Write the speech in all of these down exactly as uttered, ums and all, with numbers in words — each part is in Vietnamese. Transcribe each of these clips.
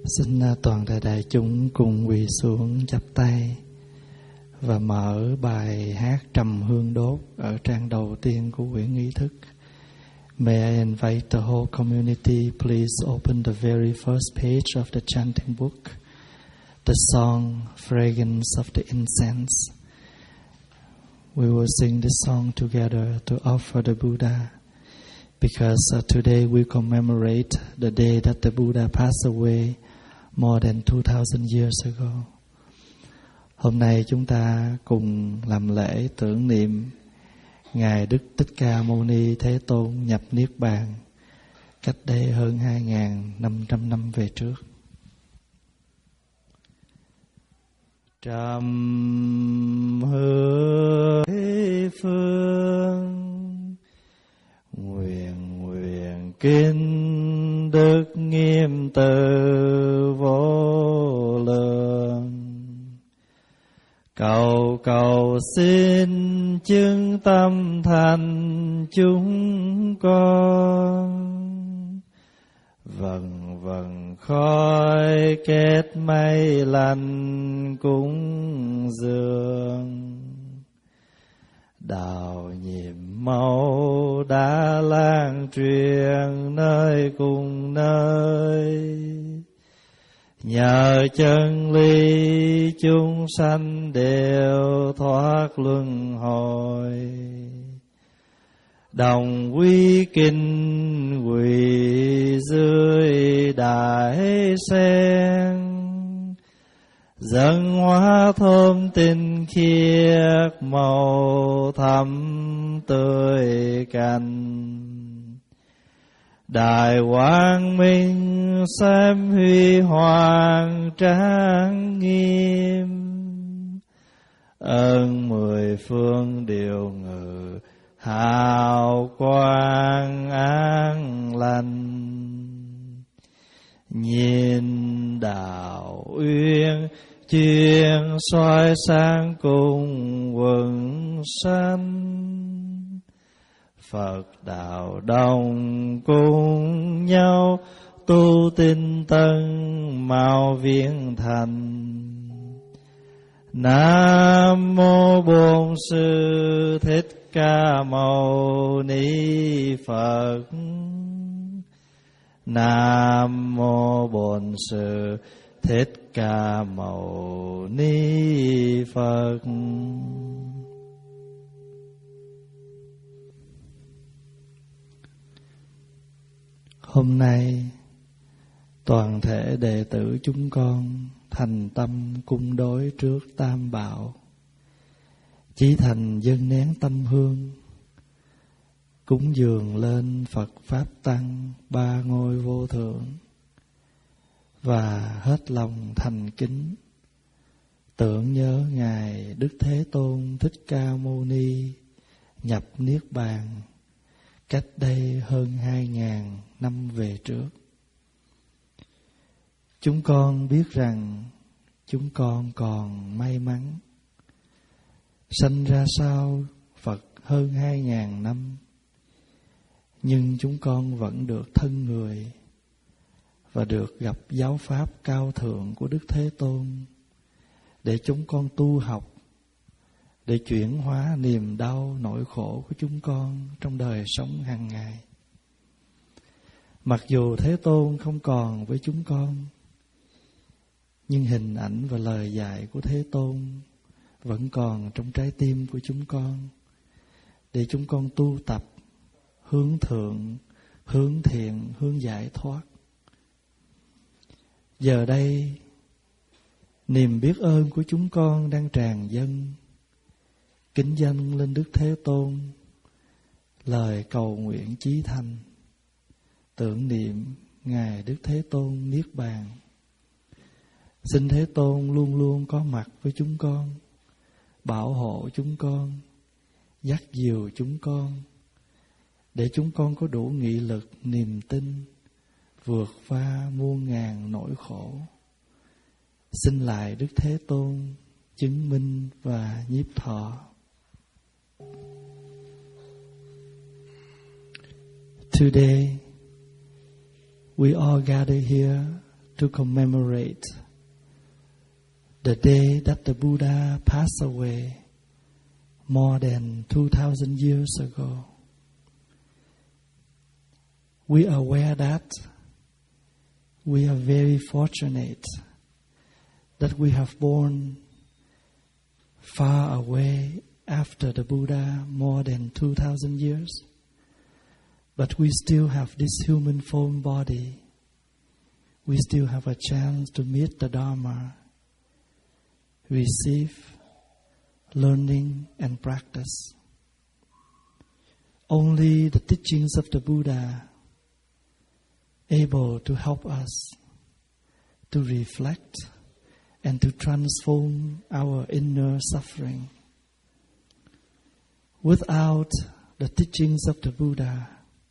Xin toàn thể đại chúng cùng quỳ xuống chắp tay và mở bài hát Trầm Hương Đốt ở trang đầu tiên của quyển nghi thức. May I invite the whole community, please open the very first page of the chanting book, the song Fragrance of the Incense. We will sing this song together to offer the Buddha, because uh, today we commemorate the day that the Buddha passed away more than two thousand years ago. Hôm nay chúng ta cùng làm lễ tưởng niệm Ngài Đức Thích Ca Mâu Ni Thế Tôn nhập Niết Bàn cách đây hơn hai nghìn năm trăm năm về trước. Trầm hương phương, nguyện nguyện kinh đức nghiêm từ vô lượng, cầu cầu xin chứng tâm thành chúng con. Vần vần khói kết mây lành cúng dường, đạo nhiệm màu đã lan truyền nơi cùng nơi. Nhờ chân lý chúng sanh đều thoát luân hồi, đồng quy kinh quỳ dưới đại sen, dâng hoa thơm tinh khiết màu thắm tươi cành. Đại quang minh xem huy hoàng trang nghiêm, ơn mười phương điều ngự hào quang an lành. Nhìn đạo uyên chuyên soi sáng cùng quần sanh, Phật đạo đồng cùng nhau tu tinh tấn mau viễn thành. Nam mô Bổn Sư Thích Ca Mâu Ni Phật. Nam mô Bổn Sư Thích Ca Mâu Ni Phật. Hôm nay toàn thể đệ tử chúng con thành tâm cung đối trước Tam Bảo, chí thành dâng nén tâm hương, cúng dường lên Phật Pháp Tăng ba ngôi vô thượng, và hết lòng thành kính tưởng nhớ Ngài Đức Thế Tôn Thích Ca Mâu Ni nhập Niết Bàn cách đây hơn hai ngàn năm về trước. Chúng con biết rằng chúng con còn may mắn, sanh ra sau Phật hơn hai ngàn năm, nhưng chúng con vẫn được thân người và được gặp giáo pháp cao thượng của Đức Thế Tôn để chúng con tu học, để chuyển hóa niềm đau nỗi khổ của chúng con trong đời sống hàng ngày. Mặc dù Thế Tôn không còn với chúng con, nhưng hình ảnh và lời dạy của Thế Tôn vẫn còn trong trái tim của chúng con, để chúng con tu tập hướng thượng, hướng thiện, hướng giải thoát. Giờ đây, niềm biết ơn của chúng con đang tràn dâng, kính dâng lên Đức Thế Tôn lời cầu nguyện chí thành, tưởng niệm Ngài Đức Thế Tôn Niết Bàn. Xin Thế Tôn luôn luôn có mặt với chúng con, bảo hộ chúng con, dắt dìu chúng con, để chúng con có đủ nghị lực, niềm tin vượt qua muôn ngàn nỗi khổ. Xin lại Đức Thế Tôn chứng minh và nhiếp thọ. Today we all gather here to commemorate the day that the Buddha passed away more than two thousand years ago. We are aware that we are very fortunate that we have born far away after the Buddha more than two thousand years. But we still have this human form body. We still have a chance to meet the Dharma, receive, learning and practice. Only the teachings of the Buddha able to help us to reflect and to transform our inner suffering. Without the teachings of the Buddha,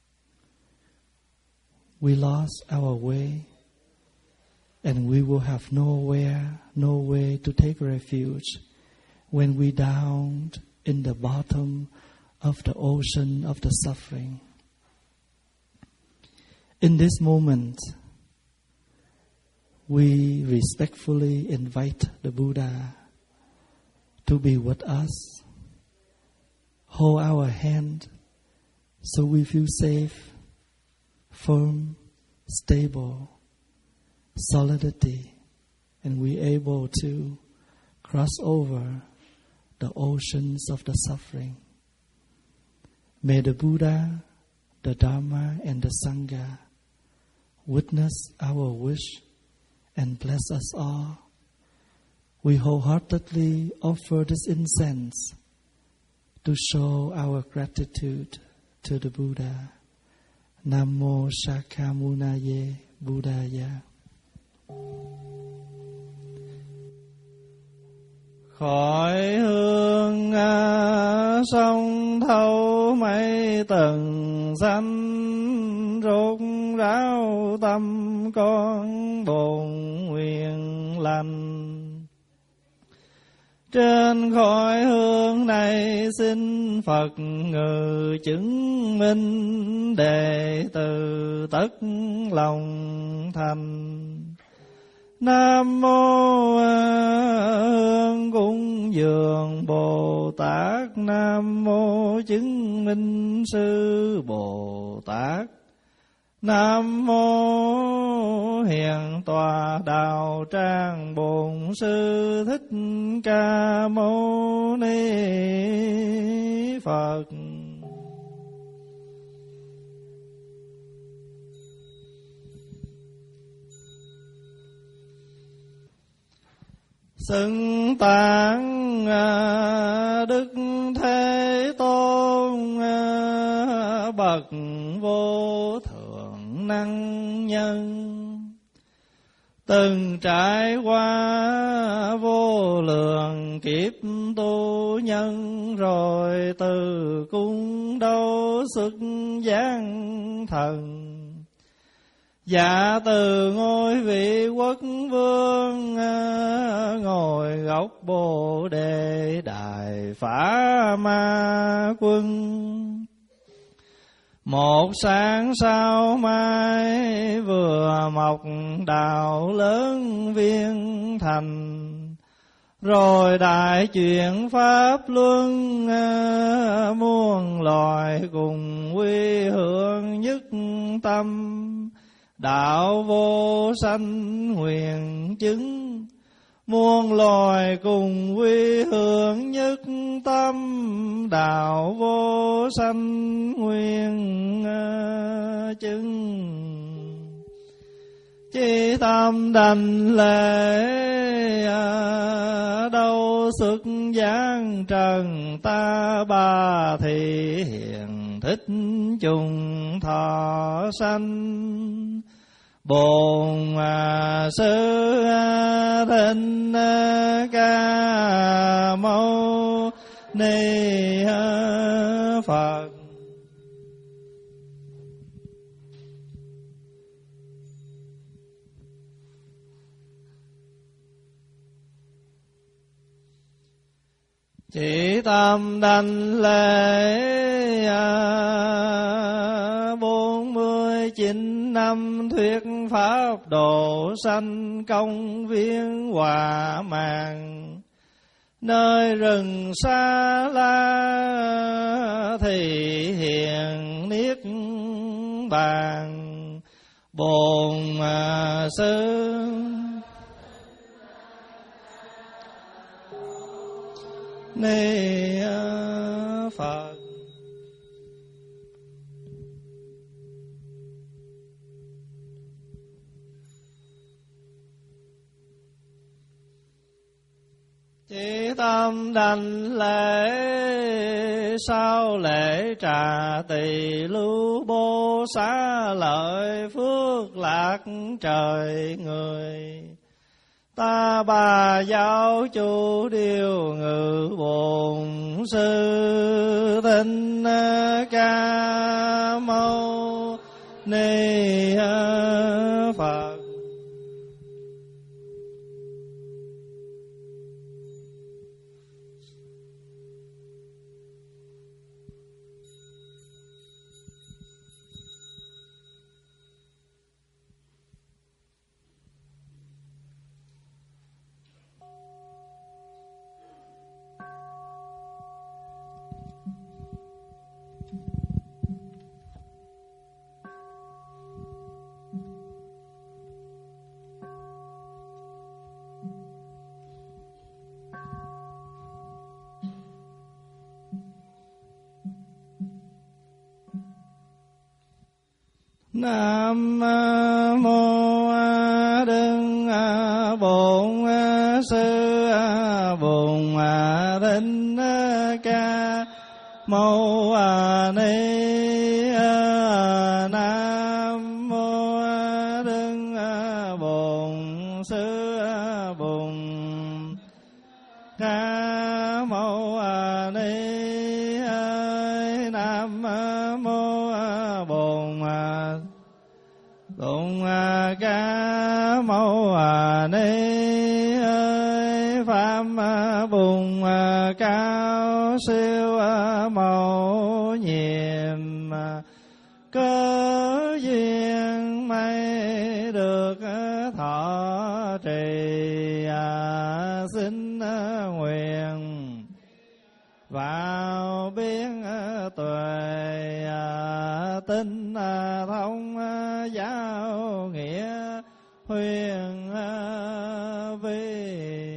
we lost our way, and we will have nowhere, no way to take refuge when we down in the bottom of the ocean of the suffering. In this moment, we respectfully invite the Buddha to be with us, hold our hand so we feel safe, firm, stable, solidity, and we able to cross over the oceans of the suffering. May the Buddha, the Dharma, and the Sangha witness our wish and bless us all. We wholeheartedly offer this incense to show our gratitude to the Buddha. Namo Shakyamunaye Buddhaya. Khỏi hương sông thâu mấy tầng xanh, rốt ráo tâm con bồn nguyện lành. Trên khỏi hương này xin Phật ngự chứng minh, đệ tử tất lòng thành. Nam mô Hương Cúng Dường Bồ Tát, Nam mô Chứng Minh Sư Bồ Tát, Nam mô Hiền Tòa Đạo Tràng Bổn Sư Thích Ca Mâu Ni Phật. Xưng tán Đức Thế Tôn, bậc vô thượng năng nhân, từng trải qua vô lượng kiếp tu nhân, rồi từ cung đấu xuất giáng thần. Dạ từ ngôi vị quốc vương, ngồi góc Bồ Đề Đại Phá Ma Quân. Một sáng sau mai vừa mọc đạo lớn viên thành, rồi đại chuyển pháp luân, muôn loài cùng quy hưởng nhất tâm. Đạo vô sanh huyền chứng, muôn loài cùng quy hưởng nhất tâm. Đạo vô sanh nguyên chứng, chi tâm đảnh lễ đâu xuất giáng trần. Ta ba thị hiện thích chung thọ sanh, Bổn Sư Thích Ca Mâu Ni Phật. Chỉ tâm đảnh lễ bốn mươi chín năm thuyết pháp độ sanh công viên hòa màng. Nơi rừng xa la thì hiện niết bàn. Bổn sư Ni Phật. Chỉ tâm đảnh lễ, sau lễ trà tỳ lưu bố xá lợi phước lạc trời người. Ta bà giáo chủ điều ngự bổn sư Thích Ca Mâu Ni Phật. Nam mô Đức Bổn Sư Bổn Thích Ca Mâu Ni. Nam mô Đức Bổn Sư Bổn Ca Mâu Ni. Nam mô Bổn Bổn Ca Mâu Ni. Pháp bùn cao siêu màu nhiệm, cơ duyên may được thọ trì. Xin nguyện vào biên tuệ, tinh thông giáo nghĩa huyền vi.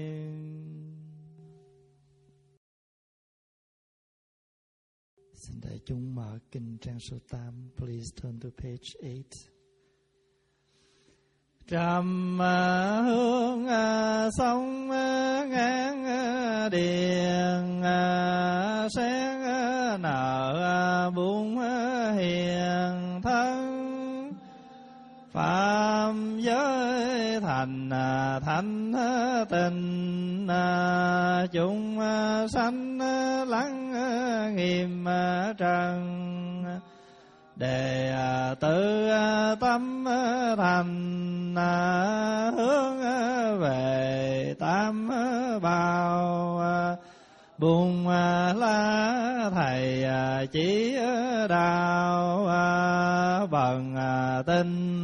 Xin đại chúng mở kinh trang số tám. Please turn to page eight. Trầm hương sông ngang điện, sen nở bún hiền thân. Phạm giới thành thánh tình, chúng sanh lắng nghiêm trần. Đệ tử tâm thành, hướng về tam bảo. Bùn la thầy chỉ đạo, bằng tinh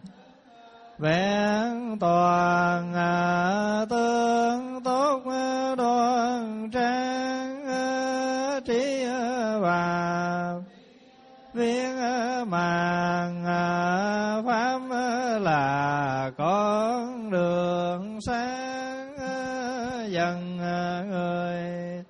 vẹn toàn. Tương tốt đoan trang, trí và viên màng. Pháp là con đường sáng dần người.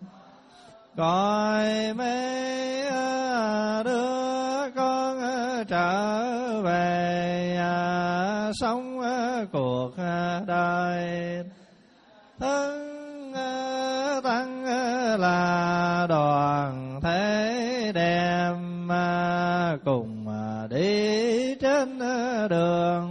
Coi mấy đứa con trở về, sống cuộc đời. Thân tăng là đoàn thể đem, cùng đi trên đường.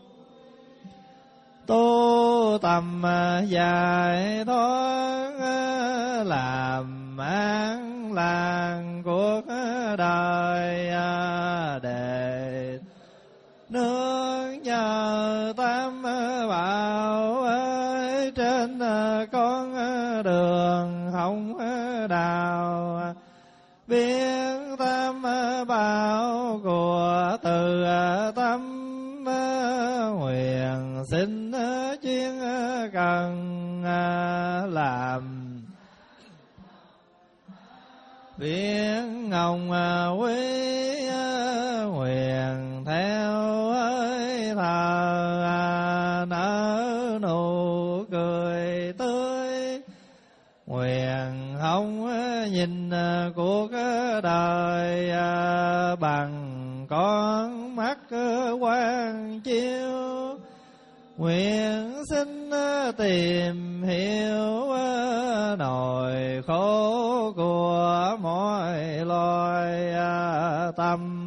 Tu tầm giải thoát, làm an làng cuộc đời. Để nương nhờ tam bảo, trên con đường hồng đào. Biến tam bảo của từ tâm Biến ngọc quý nguyện theo hơi thở, nở nụ cười tươi, nguyện không nhìn cuộc đời bằng con mắt quang chiếu, nguyện xin tìm hiểu nỗi khổ của mọi loài, tâm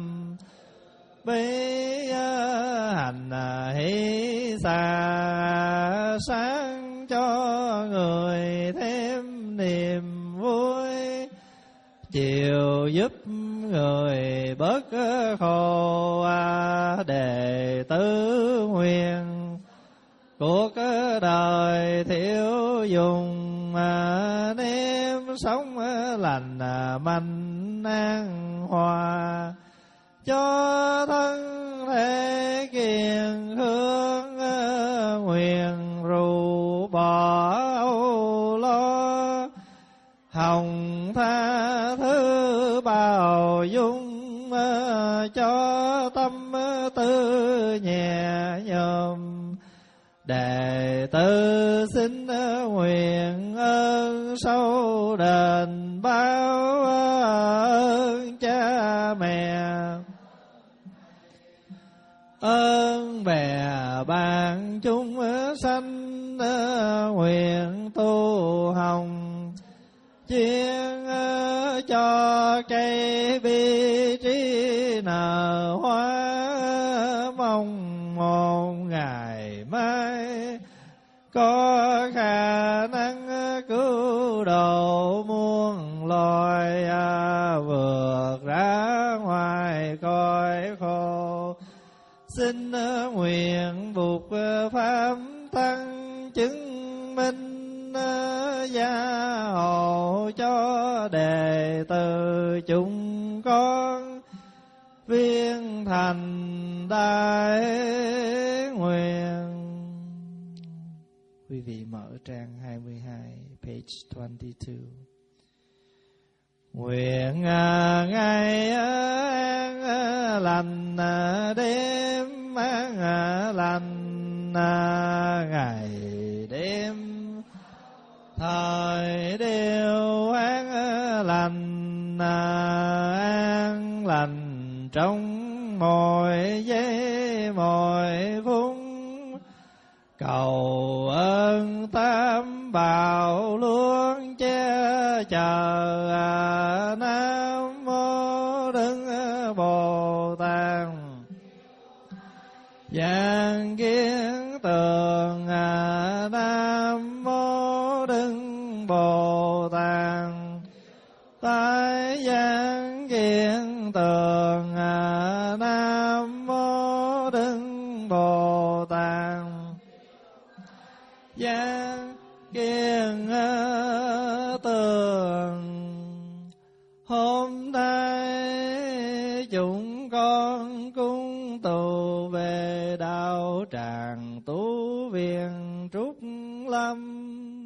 bi hành hỷ xa sáng cho người thêm niềm vui, chiều giúp người bớt khổ, đệ tử nguyện cuộc đời thiếu dùng, nếm sống lành mạnh an hòa, cho thân thể kiên hương, nguyện rũ bỏ âu lo, hồng tha thứ bao dung, cho tâm tư nhẹ nhõm, đệ tử xin nguyện ơn sâu đền báo ơn cha mẹ, ơn bè bạn chúng sanh, nguyện tu hồng chuyên cho cây bi trí nở hoa, mong một ngày mai có khả năng cứu độ muôn loài, vượt ra ngoài cõi khổ. Xin nguyện buộc pháp tăng chứng minh, gia hộ cho đệ tử chúng con viên thành đại nguyện. Quý vị mở trang hai mươi hai, page hai mươi hai. Nguyện ngày an lành, đêm an lành, ngày đêm thời đều an lành, an lành trong mọi giây mọi phút, cầu ơn tam bảo luôn che chở. Nam mô Đức Bồ Tát Giang Kiến Tường. Nam mô Đức Bồ Tát Tái Giang Kiến Tường. Nam mô Đức Bồ Tát Giang Kiến Tường. Hôm nay chúng con cung tụ về đạo tràng tu viện Trúc Lâm,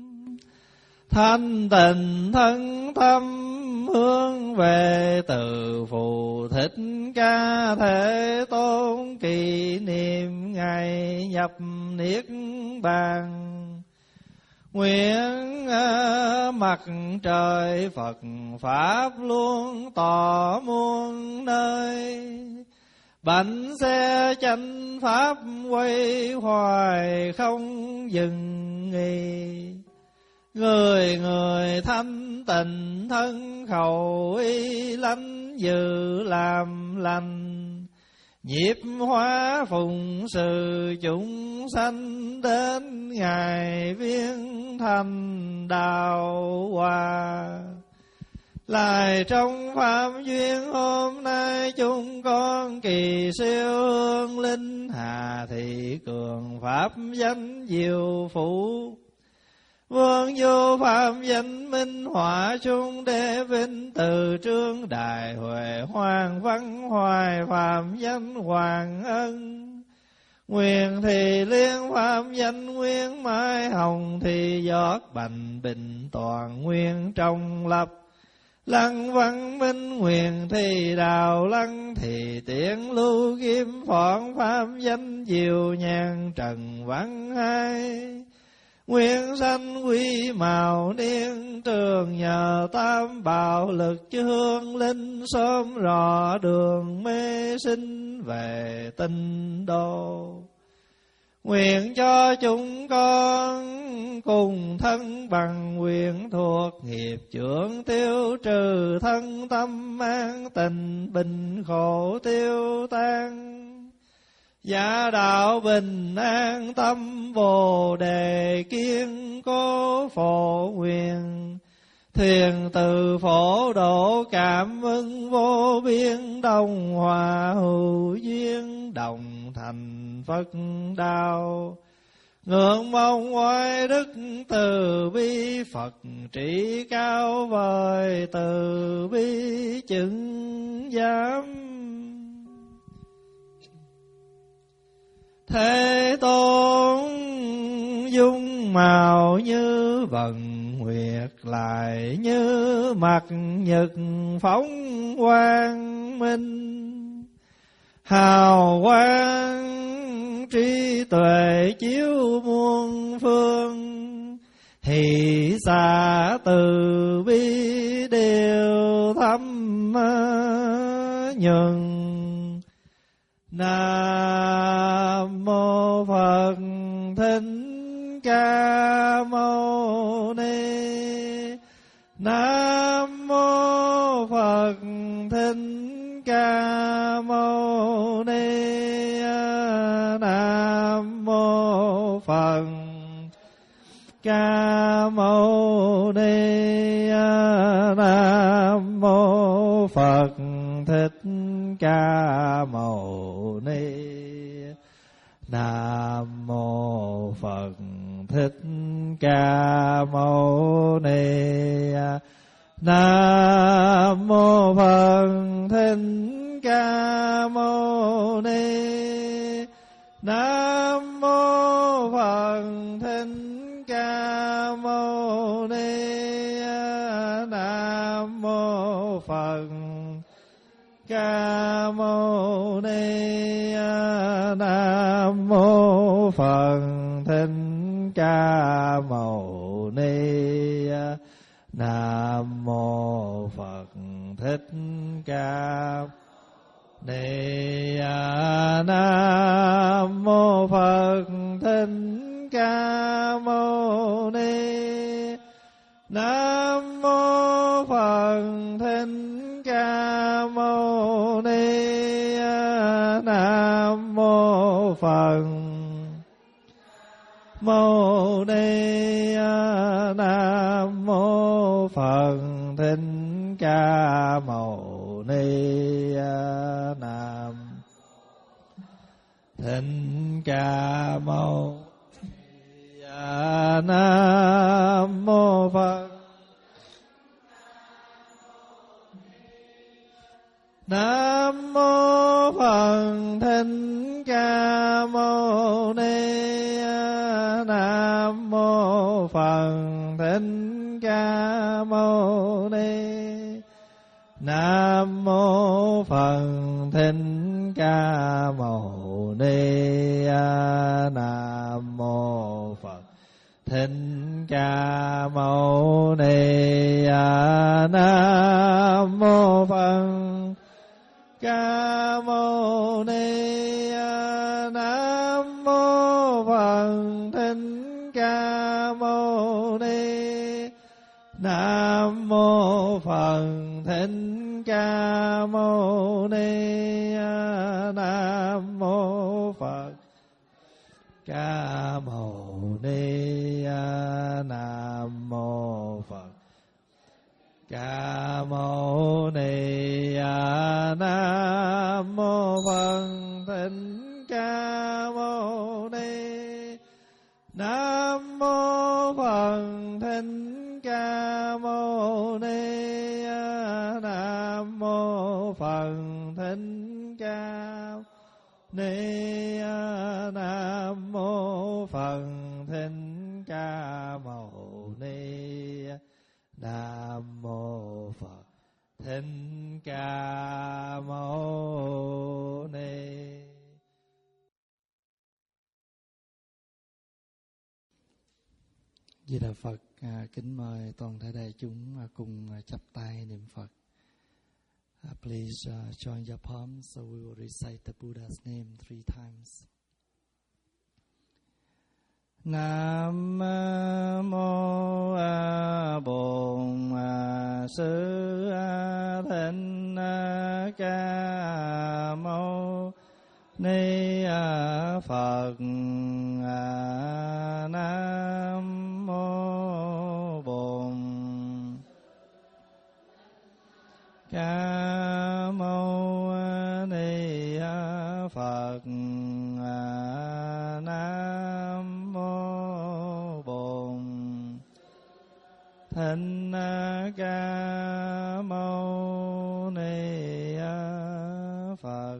thanh tịnh thân tâm hướng về từ Phù Thích Ca Thế Tôn, kỷ niệm ngày nhập niết bàn. Nguyện mặt trời Phật Pháp luôn tỏ muôn nơi, bánh xe chánh Pháp quay hoài không dừng nghỉ. Người người thanh tịnh thân khẩu y lánh dự làm lành, nhiếp hóa phụng sự chúng sanh đến ngày viên thành đạo hòa. Lại trong pháp duyên hôm nay chúng con kỳ siêu hương linh Hà Thị Cường pháp danh diệu phụ, vương vô phạm danh minh họa chung đế vinh từ trương đại huệ hoàng văn hoài phạm danh hoàng ân. Nguyện thì liên phạm danh nguyên mai hồng thì giót bành bình toàn nguyên trong lập. Lăng văn minh nguyện thì đào lăng, thì tiện lưu kim phọn pháp danh diệu nhàn trần văn hai. Nguyên sanh quy màu niên trường, nhờ tam bảo lực hương linh, sớm rõ đường mê sinh về tinh đô. Nguyện cho chúng con cùng thân bằng nguyện thuộc, nghiệp chướng tiêu trừ thân tâm an tình, bình khổ tiêu tan. Giả đạo bình an tâm bồ đề, kiên cố phổ nguyện. Thuyền từ phổ độ cảm ơn vô biên, đồng hòa hữu duyên đồng thành Phật đạo. Ngưỡng mong oai đức từ bi Phật trị cao vời, từ bi chứng giám. Thế Tôn dung mạo như vầng nguyệt, lại như mặt nhật phóng quang minh. Hào quang trí tuệ chiếu muôn phương, hỷ xả từ bi đều thâm nhuần. Nam mô Phật Thích Ca Mâu Ni. Nam mô Phật Thích Ca Mâu Ni. Nam mô Phật Ca Mâu Ni. Nam mô Phật Thích Ca Mâu Ni. Nam mô Phật Thích Ca Mâu Ni. Nam mô Phật Thích Ca Mâu Ni. Nam mô Phật Thích Ca Mâu Ni. Nam mô Phật Ca Mâu Ni. Nam mô Phật Thích Ca Mâu Ni. Nam mô Phật Thích Ca Ni. Nam mô Phật Thích Ca Mâu Ni. Nam mô Phật Thích Ca Mâu Ni. Nam mô Phật Mâu Ni. Nam mô Phật Thích Ca Mâu Ni. Nam Thích Ca Mâu. Nam mô Phật. Nam mô Phật Thích Ca Mâu Ni. Nam mô Phật Thích Ca Mâu Ni. Nam mô Phật Thích Ca Mâu Ni. Nam mô Phật Thích Ca Mâu Ni. Nam mô Phật Ca Mâu Ni. Nam mô Phật Thích Ca Mâu Ni. Nam mô Phật Thích Ca Mâu Ni. Nam mô Phật Ca Mâu Ni. Nam mô Phật Ca Mâu Ni. Nam mô Phật Thích Ca Mâu Ni. Nam mô Phật Thích Ca Mâu Ni. Nam mô Phật Thích Ca Ni. Nam mô Phật Thích Ca Mâu Ni. Nam mô Phật Thích Ca Mâu Ni. Di Đà Phật. À, kính mời toàn thể đại chúng à, cùng à, chắp tay niệm Phật. Uh, please uh, join your palms, so we will recite the Buddha's name three times. Nam mô A Bổn Sư Thích Ca Mâu Ni Phật. Nam mô Bổn Ca Mâu Ni Phật. Nam mô Bổn Thích Ca Mâu Ni Phật.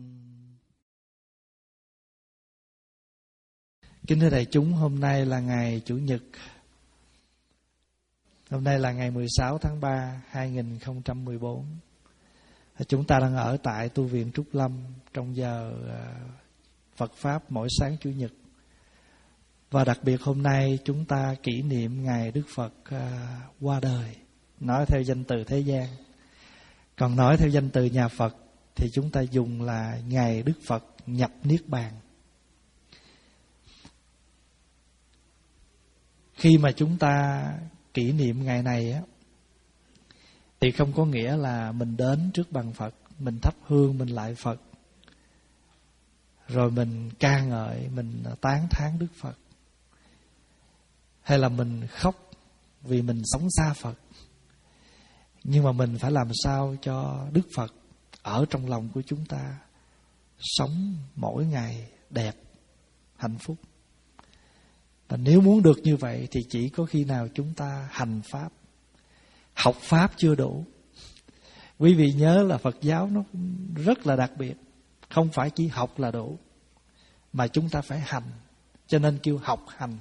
Kính thưa đại chúng, hôm nay là ngày Chủ nhật. Hôm nay là ngày mười sáu tháng ba hai nghìn không trăm mười bốn. Chúng ta đang ở tại tu viện Trúc Lâm trong giờ Phật Pháp mỗi sáng Chủ nhật. Và đặc biệt hôm nay chúng ta kỷ niệm ngày Đức Phật qua đời, nói theo danh từ thế gian. Còn nói theo danh từ nhà Phật thì chúng ta dùng là ngày Đức Phật nhập Niết Bàn. Khi mà chúng ta kỷ niệm ngày này á, thì không có nghĩa là mình đến trước bàn Phật, mình thắp hương, mình lại Phật, rồi mình ca ngợi, mình tán thán Đức Phật, hay là mình khóc vì mình sống xa Phật. Nhưng mà mình phải làm sao cho Đức Phật ở trong lòng của chúng ta, sống mỗi ngày đẹp, hạnh phúc. Và nếu muốn được như vậy thì chỉ có khi nào chúng ta hành Pháp. Học Pháp chưa đủ. Quý vị nhớ là Phật giáo nó rất là đặc biệt. Không phải chỉ học là đủ, mà chúng ta phải hành. Cho nên kêu học hành.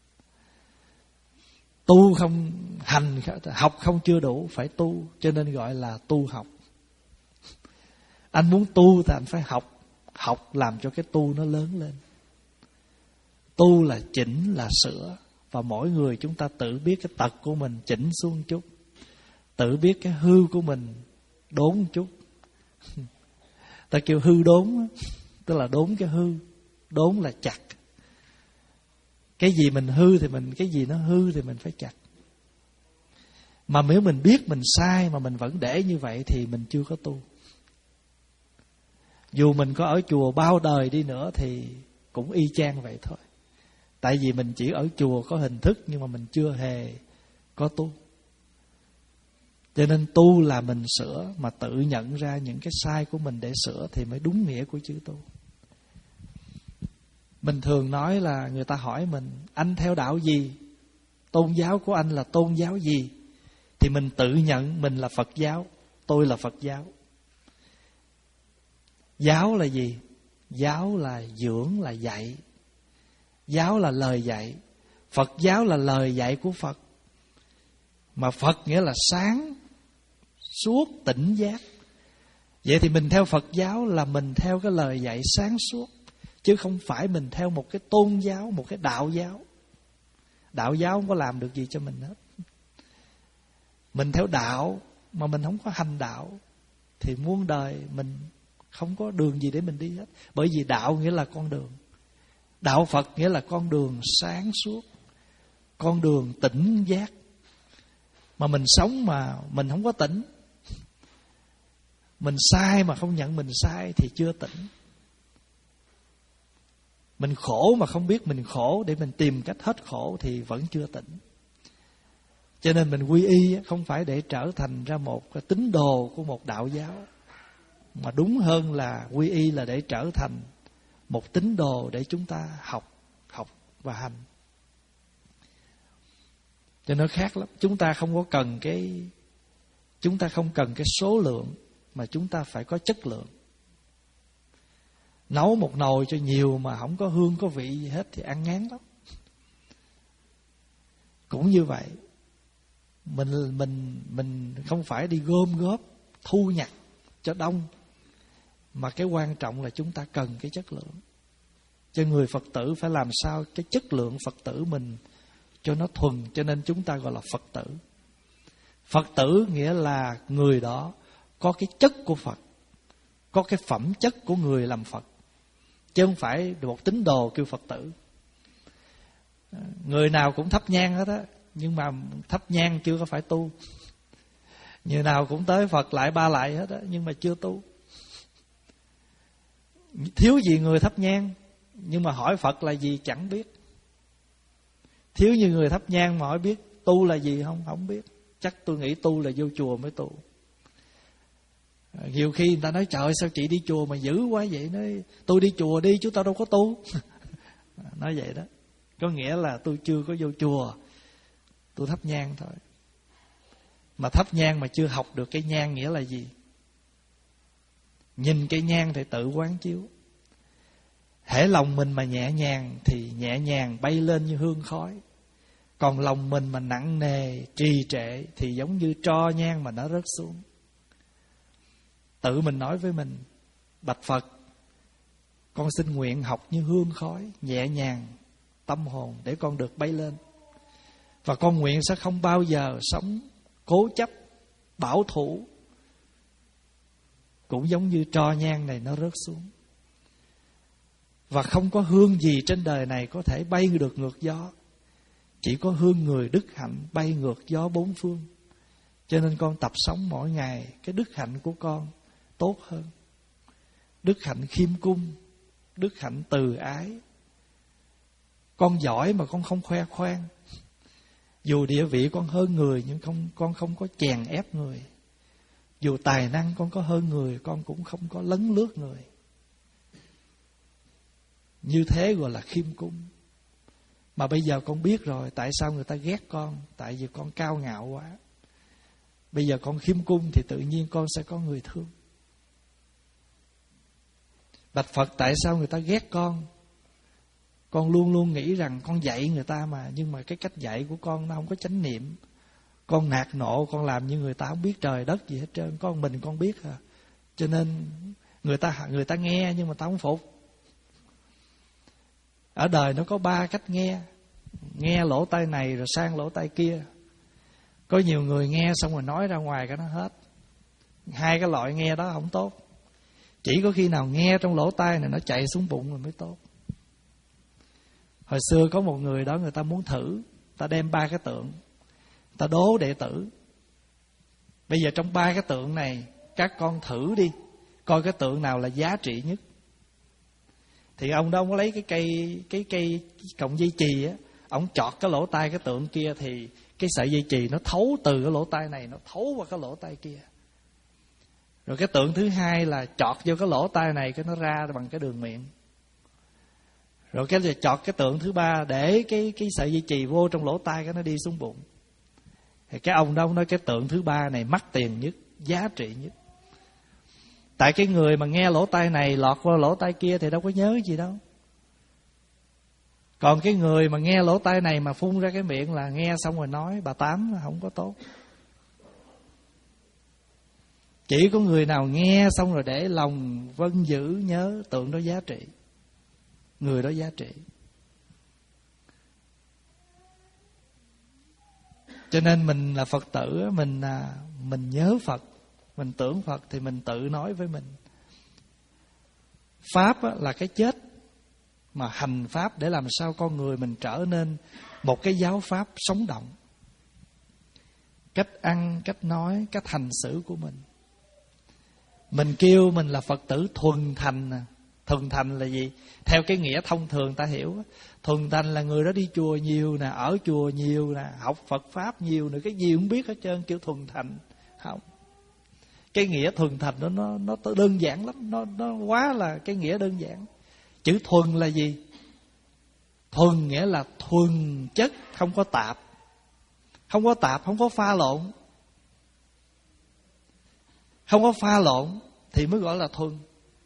Tu không hành, học không chưa đủ, phải tu. Cho nên gọi là tu học. Anh muốn tu thì anh phải học. Học làm cho cái tu nó lớn lên. Tu là chỉnh, là sửa. Và mỗi người chúng ta tự biết cái tật của mình chỉnh xuống chút, tự biết cái hư của mình đốn chút. Ta kêu hư đốn, tức là đốn cái hư. Đốn là chặt. Cái gì mình hư thì mình, cái gì nó hư thì mình phải chặt. Mà nếu mình biết mình sai mà mình vẫn để như vậy thì mình chưa có tu. Dù mình có ở chùa bao đời đi nữa thì cũng y chang vậy thôi. Tại vì mình chỉ ở chùa có hình thức, nhưng mà mình chưa hề có tu. Cho nên tu là mình sửa, mà tự nhận ra những cái sai của mình để sửa thì mới đúng nghĩa của chữ tu. Mình thường nói là người ta hỏi mình, anh theo đạo gì? Tôn giáo của anh là tôn giáo gì? Thì mình tự nhận mình là Phật giáo, tôi là Phật giáo. Giáo là gì? Giáo là dưỡng, là dạy. Giáo là lời dạy. Phật giáo là lời dạy của Phật. Mà Phật nghĩa là sáng, suốt, tỉnh giác. Vậy thì mình theo Phật giáo là mình theo cái lời dạy sáng suốt, chứ không phải mình theo một cái tôn giáo, một cái đạo giáo. Đạo giáo không có làm được gì cho mình hết. Mình theo đạo mà mình không có hành đạo thì muôn đời mình không có đường gì để mình đi hết. Bởi vì đạo nghĩa là con đường. Đạo Phật nghĩa là con đường sáng suốt, con đường tỉnh giác. Mà mình sống mà mình không có tỉnh, mình sai mà không nhận mình sai thì chưa tỉnh. Mình khổ mà không biết mình khổ để mình tìm cách hết khổ thì vẫn chưa tỉnh. Cho nên mình quy y không phải để trở thành ra một cái tín đồ của một đạo giáo, mà đúng hơn là quy y là để trở thành một tín đồ để chúng ta học, học và hành. Cho nó khác lắm. Chúng ta không có cần cái Chúng ta không cần cái số lượng, mà chúng ta phải có chất lượng. Nấu một nồi cho nhiều mà không có hương có vị gì hết thì ăn ngán lắm. Cũng như vậy, Mình mình mình không phải đi gom góp thu nhặt cho đông, mà cái quan trọng là chúng ta cần cái chất lượng. Cho người Phật tử phải làm sao cái chất lượng Phật tử mình cho nó thuần, cho nên chúng ta gọi là Phật tử. Phật tử nghĩa là người đó có cái chất của Phật, có cái phẩm chất của người làm Phật, chứ không phải một tín đồ kêu Phật tử. Người nào cũng thắp nhang hết á, nhưng mà thắp nhang chưa có phải tu. Người nào cũng tới Phật lại ba lại hết á, nhưng mà chưa tu. Thiếu gì người thắp nhang, nhưng mà hỏi Phật là gì chẳng biết. Thiếu như người thắp nhang mà hỏi biết tu là gì không, không biết. Chắc tôi nghĩ tu là vô chùa mới tu. Nhiều khi người ta nói trời sao chị đi chùa mà dữ quá vậy. Nói tôi đi chùa đi chứ tao đâu có tu. Nói vậy đó. Có nghĩa là tôi chưa có vô chùa, tôi thắp nhang thôi. Mà thắp nhang mà chưa học được cái nhang nghĩa là gì. Nhìn cái nhang thì tự quán chiếu. Hễ lòng mình mà nhẹ nhàng thì nhẹ nhàng bay lên như hương khói. Còn lòng mình mà nặng nề, trì trệ thì giống như tro nhang mà nó rớt xuống. Tự mình nói với mình, bạch Phật, con xin nguyện học như hương khói, nhẹ nhàng tâm hồn để con được bay lên. Và con nguyện sẽ không bao giờ sống cố chấp, bảo thủ, cũng giống như tro nhang này nó rớt xuống. Và không có hương gì trên đời này có thể bay được ngược gió. Chỉ có hương người đức hạnh bay ngược gió bốn phương. Cho nên con tập sống mỗi ngày, cái đức hạnh của con tốt hơn. Đức hạnh khiêm cung, đức hạnh từ ái. Con giỏi mà con không khoe khoang. Dù địa vị con hơn người, nhưng không, con không có chèn ép người. Dù tài năng con có hơn người, con cũng không có lấn lướt người. Như thế gọi là khiêm cung. Mà bây giờ con biết rồi tại sao người ta ghét con. Tại vì con cao ngạo quá. Bây giờ con khiêm cung thì tự nhiên con sẽ có người thương. Bạch Phật, tại sao người ta ghét con? Con luôn luôn nghĩ rằng con dạy người ta mà, nhưng mà cái cách dạy của con nó không có chánh niệm. Con nạt nộ, con làm như người ta không biết trời đất gì hết trơn. Con mình con biết à. Cho nên người ta người ta nghe nhưng mà ta không phục. Ở đời nó có ba cách nghe. Nghe lỗ tai này rồi sang lỗ tai kia. Có nhiều người nghe xong rồi nói ra ngoài cái nó hết. Hai cái loại nghe đó không tốt. Chỉ có khi nào nghe trong lỗ tai này nó chạy xuống bụng rồi mới tốt. Hồi xưa có một người đó, người ta muốn thử, ta đem ba cái tượng, ta đố đệ tử. Bây giờ trong ba cái tượng này, các con thử đi, coi cái tượng nào là giá trị nhất. Thì ông đó ông có lấy cái cây cái cây cọng dây chì á, ông chọt cái lỗ tai cái tượng kia, thì cái sợi dây chì nó thấu từ cái lỗ tai này, nó thấu qua cái lỗ tai kia. Rồi cái tượng thứ hai là chọt vô cái lỗ tai này, cái nó ra bằng cái đường miệng. Rồi cái chọt cái tượng thứ ba, để cái cái sợi dây chì vô trong lỗ tai, cái nó đi xuống bụng. Thì cái ông đó ông nói cái tượng thứ ba này mắc tiền nhất, giá trị nhất. Tại cái người mà nghe lỗ tai này lọt qua lỗ tai kia thì đâu có nhớ gì đâu. Còn cái người mà nghe lỗ tai này mà phun ra cái miệng là nghe xong rồi nói bà Tám không có tốt. Chỉ có người nào nghe xong rồi để lòng vân giữ nhớ, tượng đó giá trị, người đó giá trị. Cho nên mình là Phật tử, mình mình nhớ Phật, mình tưởng Phật thì mình tự nói với mình. Pháp là cái chết, mà hành Pháp để làm sao con người mình trở nên một cái giáo Pháp sống động. Cách ăn, cách nói, cách hành xử của mình. Mình kêu mình là Phật tử thuần thành. Thuần thành là gì? Theo cái nghĩa thông thường ta hiểu, thuần thành là người đó đi chùa nhiều nè, ở chùa nhiều nè, học Phật Pháp nhiều nè, cái gì cũng biết hết trơn, kêu thuần thành. Không. Cái nghĩa thuần thành đó, nó nó đơn giản lắm, nó nó quá là cái nghĩa đơn giản. Chữ thuần là gì? Thuần nghĩa là thuần chất, không có tạp. Không có tạp, không có pha lộn. Không có pha lộn thì mới gọi là thuần.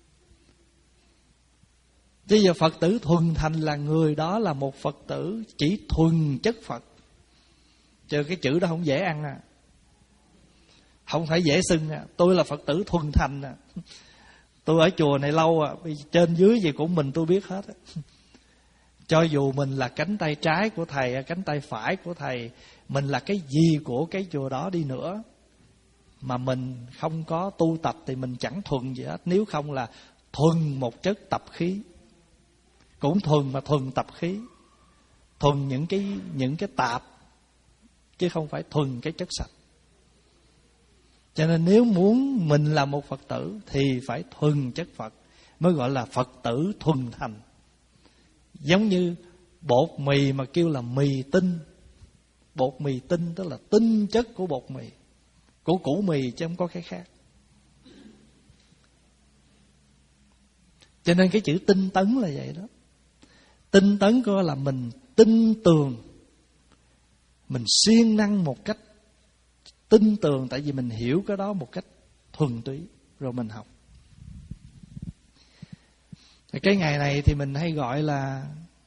Chứ giờ Phật tử thuần thành là người đó là một Phật tử chỉ thuần chất Phật. Chứ cái chữ đó không dễ ăn à, không phải dễ xưng à. Tôi là Phật tử thuần thành à, tôi ở chùa này lâu à, trên dưới gì của mình tôi biết hết à. Cho dù mình là cánh tay trái của thầy, cánh tay phải của thầy, mình là cái gì của cái chùa đó đi nữa, mà mình không có tu tập thì mình chẳng thuần gì hết. Nếu không là thuần một chất tập khí, cũng thuần mà thuần tập khí, thuần những cái những cái tạp, chứ không phải thuần cái chất sạch. Cho nên nếu muốn mình là một Phật tử thì phải thuần chất Phật, mới gọi là Phật tử thuần thành. Giống như bột mì mà kêu là mì tinh. Bột mì tinh tức là tinh chất của bột mì, của củ mì, chứ không có cái khác. Cho nên cái chữ tinh tấn là vậy đó. Tinh tấn có là mình tin tường, mình siêng năng một cách tin tường, tại vì mình hiểu cái đó một cách thuần túy, rồi mình học. Cái ngày này thì mình hay gọi là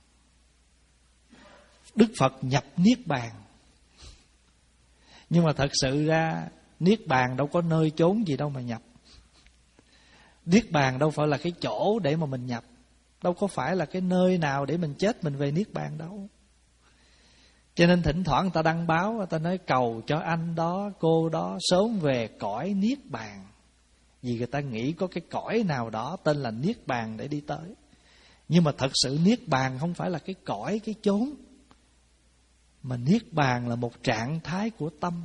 Đức Phật nhập Niết Bàn. Nhưng mà thật sự ra Niết Bàn đâu có nơi chốn gì đâu mà nhập. Niết Bàn đâu phải là cái chỗ để mà mình nhập, đâu có phải là cái nơi nào để mình chết mình về Niết Bàn đâu. Cho nên thỉnh thoảng người ta đăng báo, người ta nói cầu cho anh đó, cô đó sớm về cõi Niết Bàn. Vì người ta nghĩ có cái cõi nào đó tên là Niết Bàn để đi tới. Nhưng mà thật sự Niết Bàn không phải là cái cõi, cái chốn, mà Niết Bàn là một trạng thái của tâm.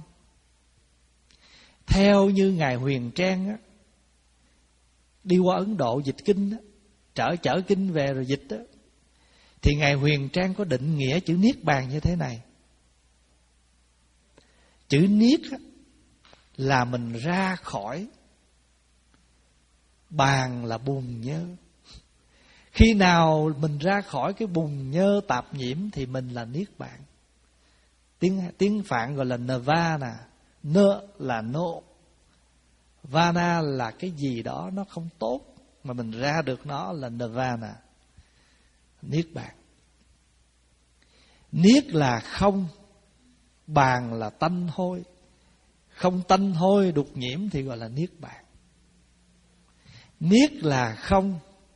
Theo như Ngài Huyền Trang á, đi qua Ấn Độ dịch kinh á, trở chở kinh về rồi dịch á, thì Ngài Huyền Trang có định nghĩa chữ Niết Bàn như thế này. Chữ Niết á, là mình ra khỏi, bàn là bùn nhơ. Khi nào mình ra khỏi cái bùn nhơ tạp nhiễm thì mình là Niết Bàn. Tiếng, tiếng Phạn gọi là Nirvana. Nơ là nô, Vana là cái gì đó nó không tốt, mà mình ra được nó là Nirvana, Niết Bàn. Niết là không, bàn là tanh hôi. Không tanh hôi đục nhiễm thì gọi là Niết Bàn. Niết là không,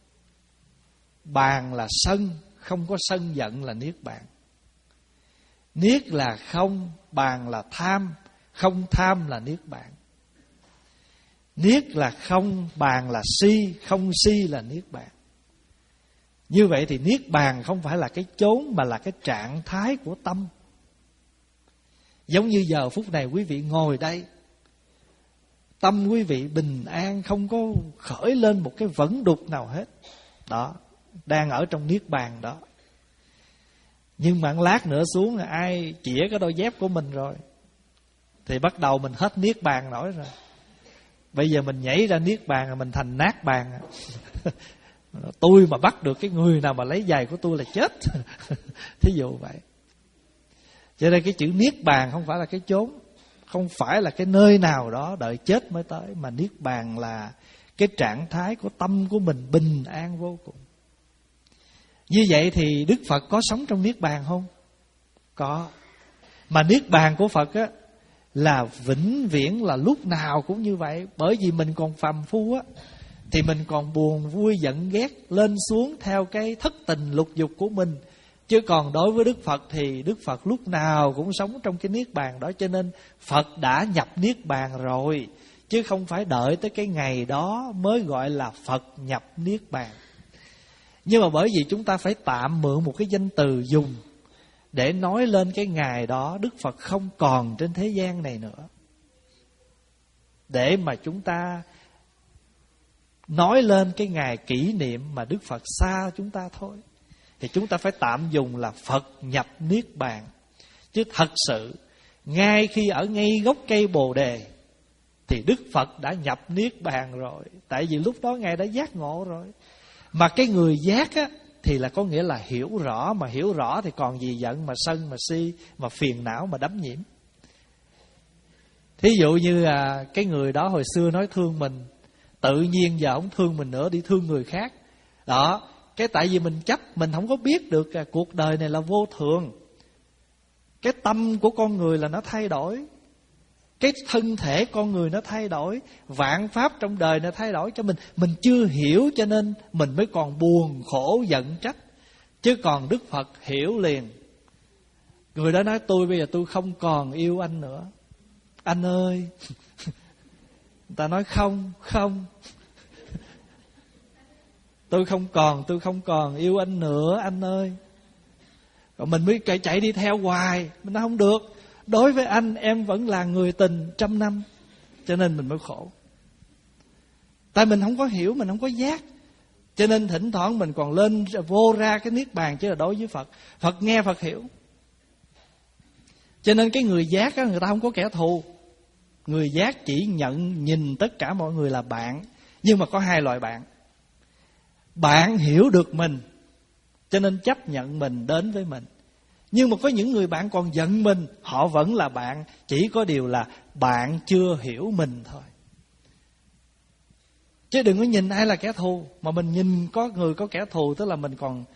bàn là sân, không có sân giận là Niết Bàn. Niết là không, bàn là tham, không tham là Niết Bàn. Niết là không, bàn là si, không si là Niết Bàn. Như vậy thì Niết Bàn không phải là cái chốn, mà là cái trạng thái của tâm. Giống như giờ phút này quý vị ngồi đây, tâm quý vị bình an, không có khởi lên một cái vấn đục nào hết. Đó, đang ở trong Niết Bàn đó. Nhưng mà lát nữa xuống là ai chĩa cái đôi dép của mình rồi thì bắt đầu mình hết Niết Bàn nổi rồi. Bây giờ mình nhảy ra Niết Bàn là mình thành nát bàn. Tôi mà bắt được cái người nào mà lấy giày của tôi là chết. Thí dụ vậy. Cho nên cái chữ Niết Bàn không phải là cái chốn, không phải là cái nơi nào đó đợi chết mới tới, mà Niết Bàn là cái trạng thái của tâm của mình bình an vô cùng. Như vậy thì Đức Phật có sống trong Niết Bàn không? Có. Mà Niết Bàn của Phật á là vĩnh viễn, là lúc nào cũng như vậy. Bởi vì mình còn phàm phu á, thì mình còn buồn vui giận ghét lên xuống theo cái thất tình lục dục của mình. Chứ còn đối với Đức Phật thì Đức Phật lúc nào cũng sống trong cái Niết Bàn đó. Cho nên Phật đã nhập Niết Bàn rồi, chứ không phải đợi tới cái ngày đó mới gọi là Phật nhập Niết Bàn. Nhưng mà bởi vì chúng ta phải tạm mượn một cái danh từ dùng để nói lên cái ngày đó Đức Phật không còn trên thế gian này nữa, để mà chúng ta nói lên cái ngày kỷ niệm mà Đức Phật xa chúng ta thôi. Thì chúng ta phải tạm dùng là Phật nhập Niết Bàn. Chứ thật sự ngay khi ở ngay gốc cây Bồ Đề thì Đức Phật đã nhập Niết Bàn rồi. Tại vì lúc đó Ngài đã giác ngộ rồi. Mà cái người giác á thì là có nghĩa là hiểu rõ. Mà hiểu rõ thì còn gì giận, mà sân, mà si, mà phiền não, mà đắm nhiễm. Thí dụ như là cái người đó hồi xưa nói thương mình, tự nhiên giờ không thương mình nữa, đi thương người khác. Đó, cái tại vì mình chấp, mình không có biết được à, cuộc đời này là vô thường. Cái tâm của con người là nó thay đổi, cái thân thể con người nó thay đổi, vạn pháp trong đời nó thay đổi cho mình. Mình chưa hiểu cho nên mình mới còn buồn, khổ, giận, trách. Chứ còn Đức Phật hiểu liền. Người đó nói tôi bây giờ tôi không còn yêu anh nữa. Anh ơi. Người ta nói không, không. Tôi không còn, tôi không còn yêu anh nữa anh ơi. Rồi mình mới chạy, chạy đi theo hoài. Mình nói không được. Đối với anh em vẫn là người tình trăm năm. Cho nên mình mới khổ. Tại mình không có hiểu, mình không có giác. Cho nên thỉnh thoảng mình còn lên vô ra cái niết bàn. Chứ là đối với Phật, Phật nghe Phật hiểu. Cho nên cái người giác đó, người ta không có kẻ thù. Người giác chỉ nhận nhìn tất cả mọi người là bạn. Nhưng mà có hai loại bạn. Bạn hiểu được mình, cho nên chấp nhận mình đến với mình. Nhưng mà có những người bạn còn giận mình, họ vẫn là bạn. Chỉ có điều là bạn chưa hiểu mình thôi. Chứ đừng có nhìn ai là kẻ thù. Mà mình nhìn có người có kẻ thù, tức là mình còn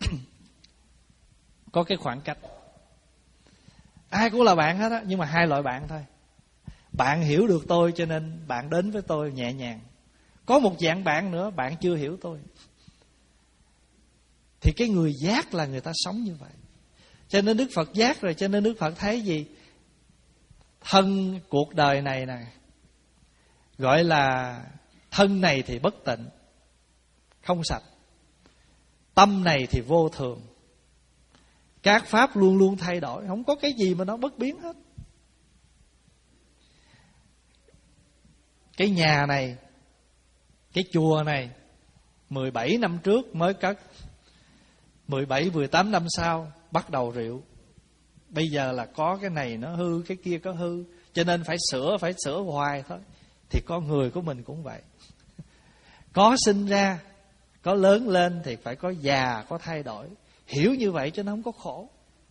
có cái khoảng cách. Ai cũng là bạn hết á, nhưng mà hai loại bạn thôi. Bạn hiểu được tôi cho nên bạn đến với tôi nhẹ nhàng. Có một dạng bạn nữa, bạn chưa hiểu tôi. Thì cái người giác là người ta sống như vậy. Cho nên Đức Phật giác rồi. Cho nên Đức Phật thấy gì? Thân cuộc đời này nè, gọi là thân này thì bất tịnh, không sạch. Tâm này thì vô thường. Các pháp luôn luôn thay đổi. Không có cái gì mà nó bất biến hết. Cái nhà này, cái chùa này mười bảy năm trước mới cất, mười bảy, mười tám năm sau bắt đầu rượu. Bây giờ là có cái này nó hư, cái kia có hư, cho nên phải sửa, phải sửa hoài thôi. Thì con người của mình cũng vậy. Có sinh ra, có lớn lên thì phải có già, có thay đổi. Hiểu như vậy cho nó không có khổ.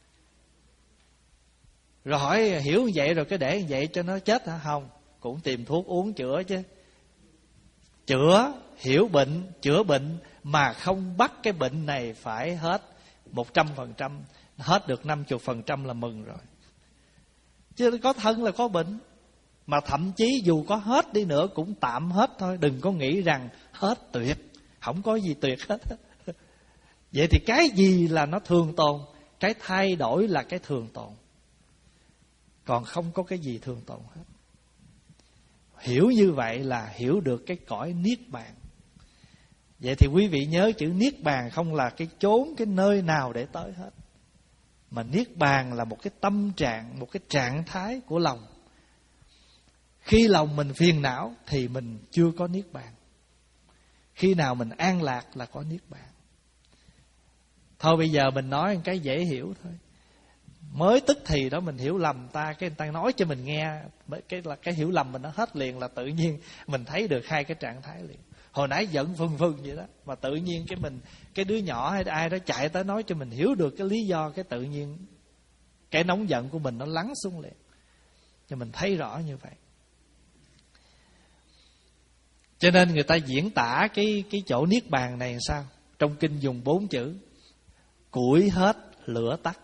Rồi hỏi hiểu như vậy rồi cái để như vậy cho nó chết hả? Không, cũng tìm thuốc uống chữa chứ. Chữa, hiểu bệnh, chữa bệnh mà không bắt cái bệnh này phải hết một trăm phần trăm. Hết được năm mươi phần trăm là mừng rồi. Chứ có thân là có bệnh. Mà thậm chí dù có hết đi nữa cũng tạm hết thôi. Đừng có nghĩ rằng hết tuyệt. Không có gì tuyệt hết. Vậy thì cái gì là nó thường tồn? Cái thay đổi là cái thường tồn. Còn không có cái gì thường tồn hết. Hiểu như vậy là hiểu được cái cõi Niết Bàn. Vậy thì quý vị nhớ chữ Niết Bàn không là cái chốn, cái nơi nào để tới hết. Mà Niết Bàn là một cái tâm trạng, một cái trạng thái của lòng. Khi lòng mình phiền não thì mình chưa có Niết Bàn. Khi nào mình an lạc là có Niết Bàn. Thôi bây giờ mình nói một cái dễ hiểu thôi. Mới tức thì đó mình hiểu lầm ta, cái người ta nói cho mình nghe, cái là cái hiểu lầm mình nó hết liền là tự nhiên mình thấy được hai cái trạng thái liền. Hồi nãy giận phừng phừng vậy đó, mà tự nhiên cái mình cái đứa nhỏ hay ai đó chạy tới nói cho mình hiểu được cái lý do, cái tự nhiên cái nóng giận của mình nó lắng xuống liền. Cho mình thấy rõ như vậy. Cho nên người ta diễn tả cái cái chỗ Niết Bàn này làm sao? Trong kinh dùng bốn chữ: củi hết, lửa tắt.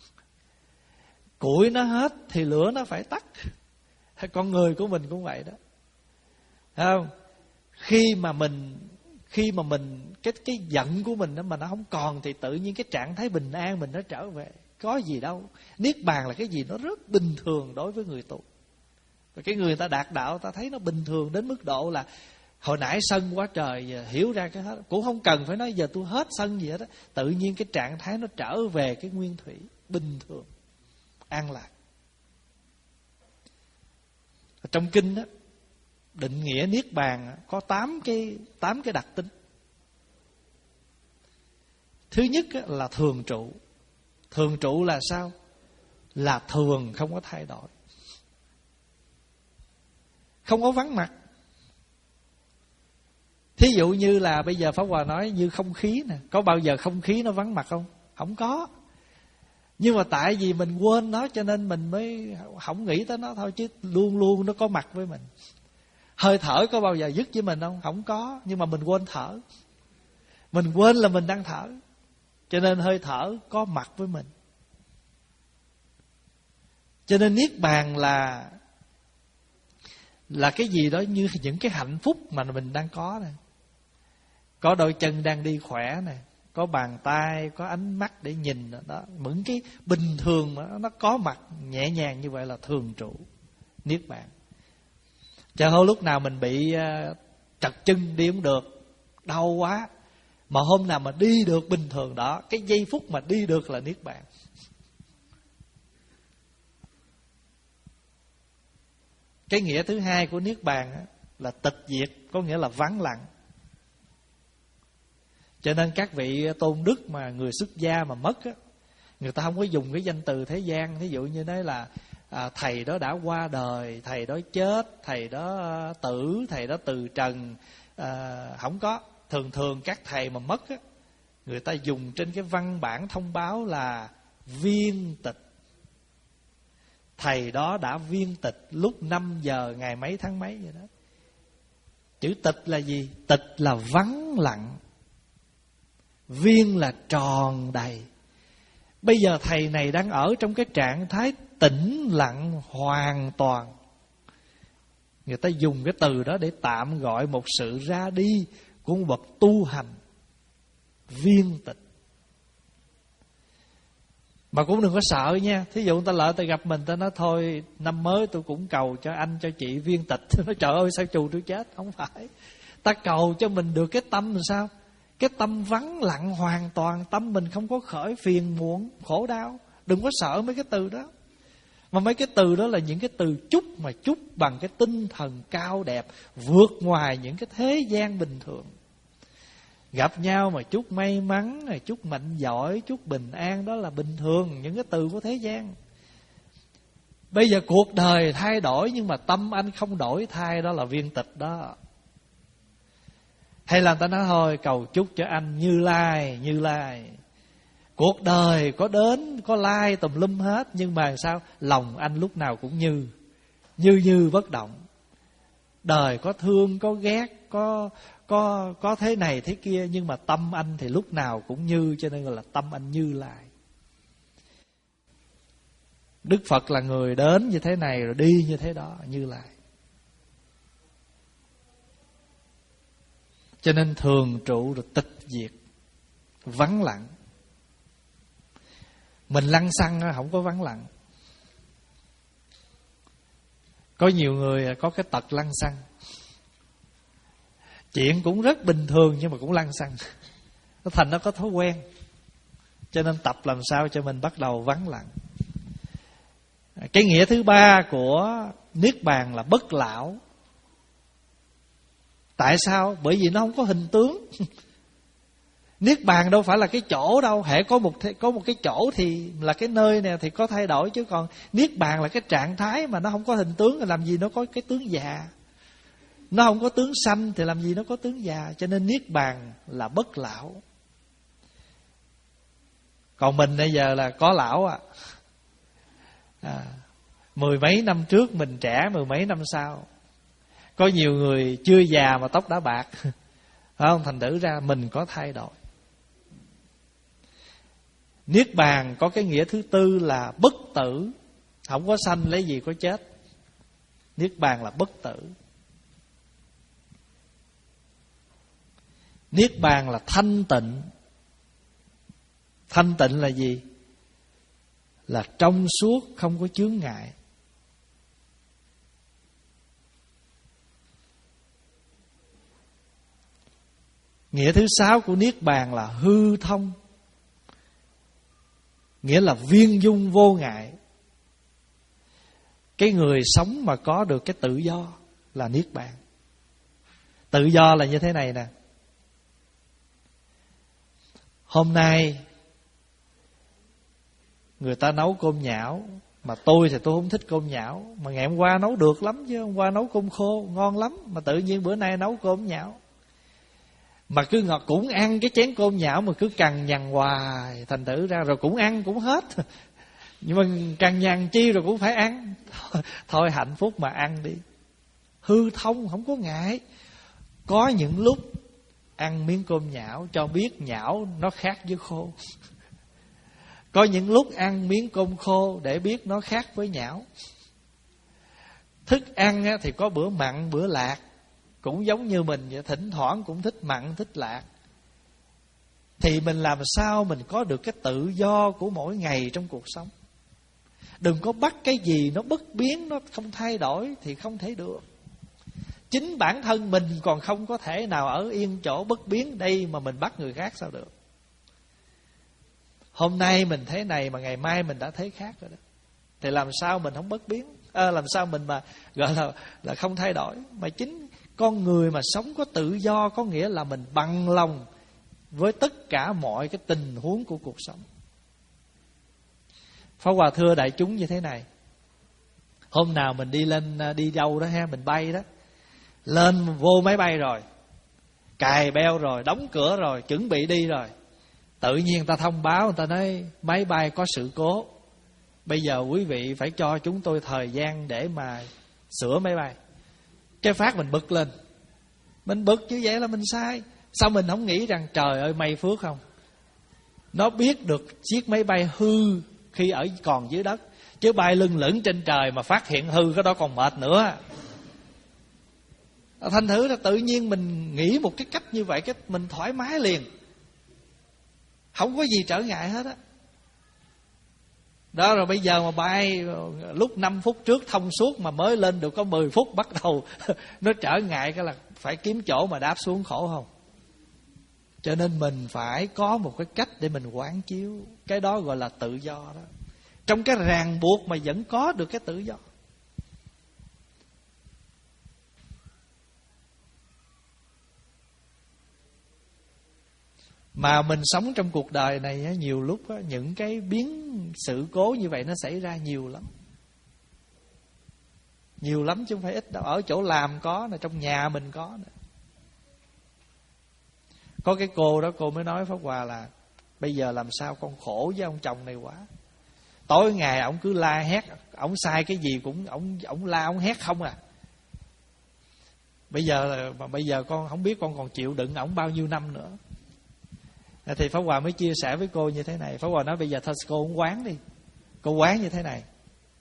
Củi nó hết thì lửa nó phải tắt. Con người của mình cũng vậy đó. Thấy không? Khi mà mình khi mà mình cái cái giận của mình đó mà nó không còn thì tự nhiên cái trạng thái bình an mình nó trở về. Có gì đâu. Niết Bàn là cái gì nó rất bình thường đối với người tu. Và cái người ta đạt đạo ta thấy nó bình thường đến mức độ là hồi nãy sân quá trời, giờ hiểu ra cái hết. Cũng không cần phải nói giờ tôi hết sân gì hết đó. Tự nhiên cái trạng thái nó trở về cái nguyên thủy bình thường, an lạc. Ở trong kinh đó, định nghĩa Niết Bàn có tám cái, tám cái đặc tính. Thứ nhất là thường trụ. Thường trụ là sao? Là thường, không có thay đổi, không có vắng mặt. Thí dụ như là bây giờ Pháp Hòa nói như không khí nè, có bao giờ không khí nó vắng mặt không? Không có. Nhưng mà tại vì mình quên nó cho nên mình mới không nghĩ tới nó thôi, chứ luôn luôn nó có mặt với mình. Hơi thở có bao giờ dứt với mình không? Không có. Nhưng mà mình quên thở. Mình quên là mình đang thở, cho nên hơi thở có mặt với mình. Cho nên niết bàn là là cái gì đó như những cái hạnh phúc mà mình đang có này. Có đôi chân đang đi khỏe này, có bàn tay, có ánh mắt để nhìn đó, những cái bình thường mà nó có mặt nhẹ nhàng như vậy là thường trụ niết bàn. Chờ hôm lúc nào mình bị trật chân đi không được, đau quá, mà hôm nào mà đi được bình thường đó, cái giây phút mà đi được là niết bàn. Cái nghĩa thứ hai của niết bàn là tịch diệt, có nghĩa là vắng lặng. Cho nên các vị tôn đức mà người xuất gia mà mất á, người ta không có dùng cái danh từ thế gian. Ví dụ như đấy là à, thầy đó đã qua đời, thầy đó chết, thầy đó à, tử, thầy đó từ trần. à, Không có. Thường thường các thầy mà mất á, người ta dùng trên cái văn bản thông báo là viên tịch. Thầy đó đã viên tịch lúc năm giờ ngày mấy tháng mấy vậy đó. Chữ tịch là gì? Tịch là vắng lặng, viên là tròn đầy. Bây giờ thầy này đang ở trong cái trạng thái tĩnh lặng hoàn toàn. Người ta dùng cái từ đó để tạm gọi một sự ra đi của một bậc tu hành. Viên tịch. Mà cũng đừng có sợ nha. Thí dụ người ta lỡ ta gặp mình, ta nói thôi năm mới tôi cũng cầu cho anh cho chị viên tịch. Nói trời ơi sao chù tôi chết. Không phải. Ta cầu cho mình được cái tâm làm sao? Cái tâm vắng lặng hoàn toàn. Tâm mình không có khởi phiền muộn, khổ đau. Đừng có sợ mấy cái từ đó. Mà mấy cái từ đó là những cái từ chúc, mà chúc bằng cái tinh thần cao đẹp, vượt ngoài những cái thế gian bình thường. Gặp nhau mà chúc may mắn, chúc mạnh giỏi, chúc bình an, đó là bình thường, những cái từ của thế gian. Bây giờ cuộc đời thay đổi nhưng mà tâm anh không đổi thay, đó là viên tịch đó. Hay là người ta nói thôi cầu chúc cho anh Như Lai, Như Lai. Cuộc đời có đến, có lai tùm lum hết, nhưng mà sao? Lòng anh lúc nào cũng như, như như bất động. Đời có thương, có ghét, có có có thế này thế kia, nhưng mà tâm anh thì lúc nào cũng như, cho nên gọi là tâm anh Như Lai. Đức Phật là người đến như thế này rồi đi như thế đó, Như Lai. Cho nên thường trụ rồi tịch diệt, vắng lặng. Mình lăng xăng không có vắng lặng. Có nhiều người có cái tật lăng xăng. Chuyện cũng rất bình thường nhưng mà cũng lăng xăng. Nó thành nó có thói quen. Cho nên tập làm sao cho mình bắt đầu vắng lặng. Cái nghĩa thứ ba của niết bàn là bất lão. Tại sao? Bởi vì nó không có hình tướng. Niết bàn đâu phải là cái chỗ đâu. Hễ có một có một cái chỗ thì là cái nơi này thì có thay đổi. Chứ còn niết bàn là cái trạng thái mà nó không có hình tướng. Thì làm gì nó có cái tướng già. Nó không có tướng sanh thì làm gì nó có tướng già. Cho nên niết bàn là bất lão. Còn mình bây giờ là có lão à. à Mười mấy năm trước mình trẻ, mười mấy năm sau. Có nhiều người chưa già mà tóc đã bạc. Phải không? Thành thử ra mình có thay đổi. Niết bàn có cái nghĩa thứ tư là bất tử. Không có sanh lấy gì có chết. Niết bàn là bất tử. Niết bàn là thanh tịnh. Thanh tịnh là gì? Là trong suốt, không có chướng ngại. Nghĩa thứ sáu của niết bàn là hư thông. Nghĩa là viên dung vô ngại. Cái người sống mà có được cái tự do là niết bàn. Tự do là như thế này nè. Hôm nay người ta nấu cơm nhão, mà tôi thì tôi không thích cơm nhão. Mà ngày hôm qua nấu được lắm chứ, hôm qua nấu cơm khô ngon lắm. Mà tự nhiên bữa nay nấu cơm nhão. Mà cứ ngọt cũng ăn cái chén cơm nhão mà cứ cằn nhằn hoài. Thành thử ra rồi cũng ăn cũng hết. Nhưng mà cằn nhằn chi rồi cũng phải ăn. Thôi, thôi hạnh phúc mà ăn đi. Hư thông không có ngại. Có những lúc ăn miếng cơm nhão cho biết nhão nó khác với khô. Có những lúc ăn miếng cơm khô để biết nó khác với nhão. Thức ăn thì có bữa mặn bữa lạc, cũng giống như mình vậy, thỉnh thoảng cũng thích mặn thích lạc. Thì mình làm sao mình có được cái tự do của mỗi ngày trong cuộc sống. Đừng có bắt cái gì nó bất biến, nó không thay đổi thì không thể được. Chính bản thân mình còn không có thể nào ở yên chỗ bất biến, đây mà mình bắt người khác sao được. Hôm nay mình thế này mà ngày mai mình đã thấy khác rồi đó. Thì làm sao mình không bất biến, à, làm sao mình mà gọi là, là không thay đổi. Mà chính con người mà sống có tự do có nghĩa là mình bằng lòng với tất cả mọi cái tình huống của cuộc sống. Pháp Hòa thưa đại chúng như thế này. Hôm nào mình đi lên, đi đâu đó ha, mình bay đó, lên vô máy bay rồi, cài beo rồi, đóng cửa rồi, chuẩn bị đi rồi, tự nhiên người ta thông báo, người ta nói máy bay có sự cố, bây giờ quý vị phải cho chúng tôi thời gian để mà sửa máy bay. Cái phát mình bực lên. Mình bực như vậy là mình sai. Sao mình không nghĩ rằng trời ơi may phước không, nó biết được chiếc máy bay hư khi ở còn dưới đất, chứ bay lưng lửng trên trời mà phát hiện hư cái đó còn mệt nữa. Thành thử là tự nhiên mình nghĩ một cái cách như vậy, cái mình thoải mái liền, không có gì trở ngại hết á. Đó rồi bây giờ mà bay lúc năm phút trước thông suốt mà mới lên được có mười phút bắt đầu nó trở ngại, cái là phải kiếm chỗ mà đáp xuống, khổ không? Cho nên mình phải có một cái cách để mình quán chiếu. Cái đó gọi là tự do đó. Trong cái ràng buộc mà vẫn có được cái tự do. Mà mình sống trong cuộc đời này nhiều lúc những cái biến sự cố như vậy nó xảy ra nhiều lắm. Nhiều lắm chứ không phải ít đâu. Ở chỗ làm có nè, trong nhà mình có nè. Có cái cô đó, cô mới nói Pháp Hòa là bây giờ làm sao con khổ với ông chồng này quá. Tối ngày ổng cứ la hét, ổng sai cái gì cũng ổng ổng la ổng hét không à. Bây giờ mà bây giờ con không biết con còn chịu đựng ổng bao nhiêu năm nữa. Thì Pháp Hòa mới chia sẻ với cô như thế này. Pháp Hòa nói bây giờ thôi cô không quán đi. Cô quán như thế này.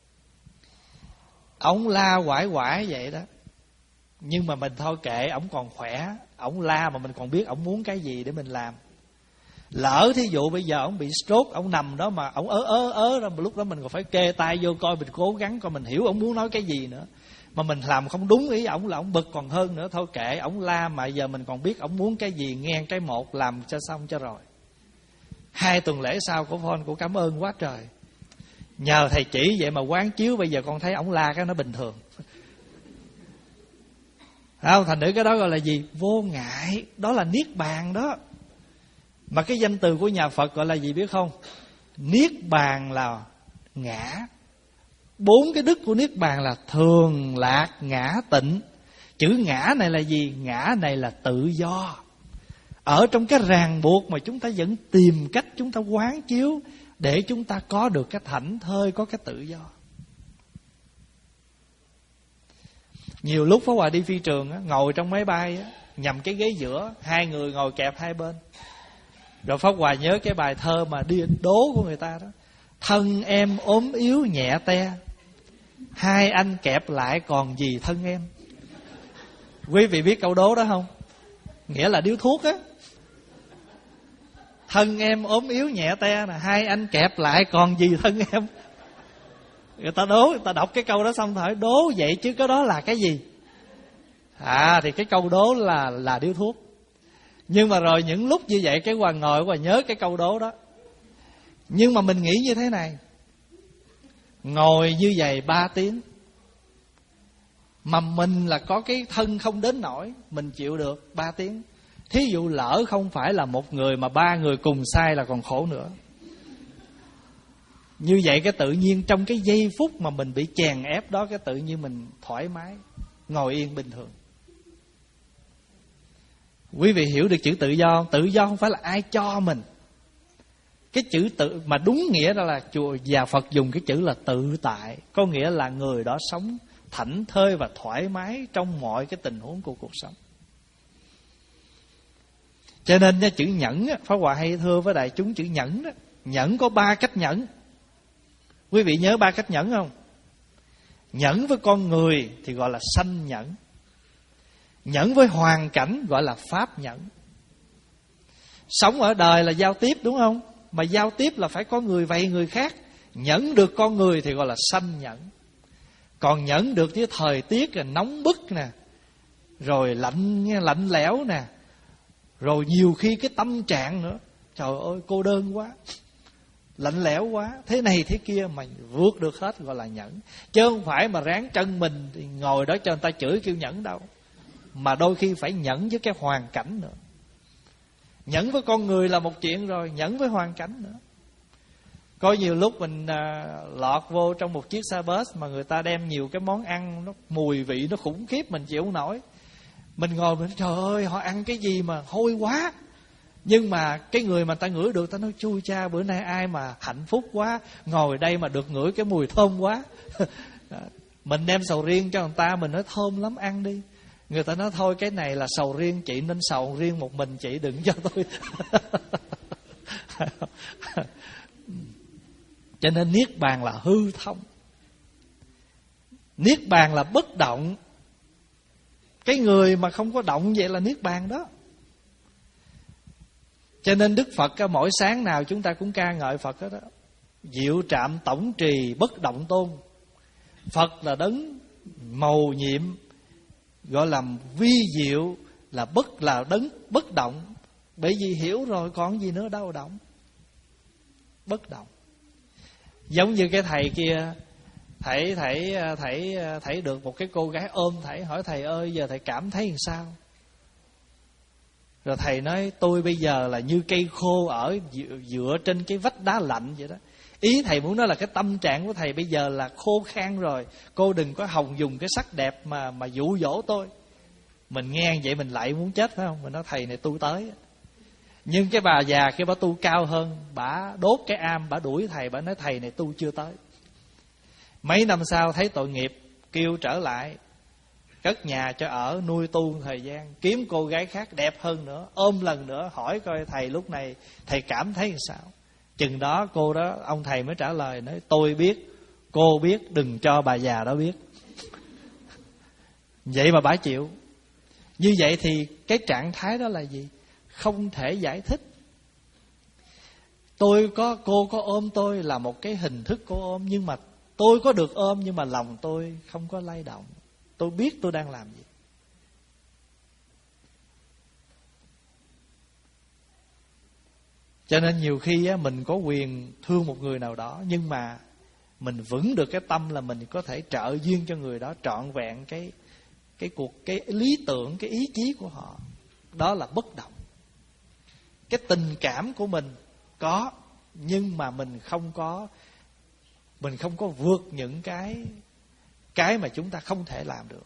Ổng la quải quải vậy đó, nhưng mà mình thôi kệ, ổng còn khỏe. Ổng la mà mình còn biết ổng muốn cái gì để mình làm. Lỡ thí dụ bây giờ ổng bị stroke, ổng nằm đó mà ổng ớ ớ ớ ra, lúc đó mình còn phải kê tay vô coi, mình cố gắng coi mình hiểu ổng muốn nói cái gì nữa. Mà mình làm không đúng ý ổng là ổng bực còn hơn nữa. Thôi kệ, ổng la mà giờ mình còn biết ổng muốn cái gì, nghe cái một làm cho xong cho rồi. Hai tuần lễ sau của phone, cô cảm ơn quá trời, nhờ thầy chỉ vậy mà quán chiếu, bây giờ con thấy ổng la cái nó bình thường. Không, thành thử cái đó gọi là gì? Vô ngại. Đó là niết bàn đó. Mà cái danh từ của nhà Phật gọi là gì biết không? Niết bàn là ngã. Bốn cái đức của niết bàn là thường, lạc, ngã, tịnh. Chữ ngã này là gì? Ngã này là tự do. Ở trong cái ràng buộc mà chúng ta vẫn tìm cách chúng ta quán chiếu để chúng ta có được cái thảnh thơi, có cái tự do. Nhiều lúc Pháp Hòa đi phi trường á, ngồi trong máy bay á, nhằm cái ghế giữa, hai người ngồi kẹp hai bên. Rồi Pháp Hòa nhớ cái bài thơ mà đi đố của người ta đó. Thân em ốm yếu nhẹ te, hai anh kẹp lại còn gì thân em. Quý vị biết câu đố đó không? Nghĩa là điếu thuốc á. Thân em ốm yếu nhẹ te nè, hai anh kẹp lại còn gì thân em. Người ta đố, người ta đọc cái câu đó xong hỏi đố vậy chứ cái đó là cái gì? À thì cái câu đố là là điếu thuốc. Nhưng mà rồi những lúc như vậy cái Hòa ngồi Hòa nhớ cái câu đố đó. Nhưng mà mình nghĩ như thế này, ngồi như vậy ba tiếng mà mình là có cái thân không đến nổi, mình chịu được ba tiếng. Thí dụ lỡ không phải là một người mà ba người cùng sai là còn khổ nữa. Như vậy cái tự nhiên trong cái giây phút mà mình bị chèn ép đó, cái tự nhiên mình thoải mái, ngồi yên bình thường. Quý vị hiểu được chữ tự do không? Tự do không phải là ai cho mình. Cái chữ tự mà đúng nghĩa đó là chùa và Phật dùng cái chữ là tự tại. Có nghĩa là người đó sống thảnh thơi và thoải mái trong mọi cái tình huống của cuộc sống. Cho nên chữ nhẫn, Pháp Hòa hay thưa với đại chúng chữ nhẫn đó. Nhẫn có ba cách nhẫn. Quý vị nhớ ba cách nhẫn không? Nhẫn với con người thì gọi là sanh nhẫn. Nhẫn với hoàn cảnh gọi là pháp nhẫn. Sống ở đời là giao tiếp đúng không? Mà giao tiếp là phải có người vầy người khác. Nhẫn được con người thì gọi là sanh nhẫn. Còn nhẫn được với thời tiết là nóng bức nè, rồi lạnh lạnh lẽo nè, rồi nhiều khi cái tâm trạng nữa, trời ơi cô đơn quá, lạnh lẽo quá, thế này thế kia mà vượt được hết gọi là nhẫn. Chứ không phải mà ráng chân mình thì ngồi đó cho người ta chửi kêu nhẫn đâu. Mà đôi khi phải nhẫn với cái hoàn cảnh nữa. Nhẫn với con người là một chuyện rồi, nhẫn với hoàn cảnh nữa. Có nhiều lúc mình à, lọt vô trong một chiếc xe bus mà người ta đem nhiều cái món ăn, nó mùi vị nó khủng khiếp, mình chịu không nổi. Mình ngồi mình trời ơi họ ăn cái gì mà hôi quá. Nhưng mà cái người mà ta ngửi được, ta nói chui cha bữa nay ai mà hạnh phúc quá, ngồi đây mà được ngửi cái mùi thơm quá. Mình đem sầu riêng cho người ta, mình nói thơm lắm ăn đi. Người ta nói thôi cái này là sầu riêng chị nên sầu riêng một mình chị, đừng cho tôi. Cho nên niết bàn là hư thông. Niết bàn là bất động. Cái người mà không có động vậy là niết bàn đó. Cho nên Đức Phật mỗi sáng nào chúng ta cũng ca ngợi Phật đó. Diệu trạm tổng trì bất động tôn. Phật là đấng mầu nhiệm, gọi là vi diệu, là bất là đấng bất động. Bởi vì hiểu rồi còn gì nữa đâu động. Bất động. Giống như cái thầy kia, thầy thầy thầy thầy được một cái cô gái ôm thầy, hỏi thầy ơi giờ thầy cảm thấy làm sao? Rồi thầy nói tôi bây giờ là như cây khô ở dựa trên cái vách đá lạnh vậy đó. Ý thầy muốn nói là cái tâm trạng của thầy bây giờ là khô khan rồi. Cô đừng có hòng dùng cái sắc đẹp mà mà dụ dỗ tôi. Mình nghe vậy mình lại muốn chết phải không? Mình nói thầy này tu tới. Nhưng cái bà già kia bà tu cao hơn, bà đốt cái am, bà đuổi thầy, bà nói thầy này tu chưa tới. Mấy năm sau thấy tội nghiệp, kêu trở lại, cất nhà cho ở, nuôi tu một thời gian, kiếm cô gái khác đẹp hơn nữa, ôm lần nữa, hỏi coi thầy lúc này thầy cảm thấy làm sao. Chừng đó cô đó, ông thầy mới trả lời, nói tôi biết, cô biết, đừng cho bà già đó biết. Vậy mà bà chịu. Như vậy thì cái trạng thái đó là gì? Không thể giải thích. Tôi có cô có ôm tôi là một cái hình thức cô ôm, nhưng mà tôi có được ôm nhưng mà lòng tôi không có lay động. Tôi biết tôi đang làm gì. Cho nên nhiều khi á, mình có quyền thương một người nào đó, nhưng mà mình vững được cái tâm là mình có thể trợ duyên cho người đó trọn vẹn cái cái cuộc cái lý tưởng, cái ý chí của họ. Đó là bất động. Cái tình cảm của mình có, nhưng mà mình không có mình không có vượt những cái cái mà chúng ta không thể làm được.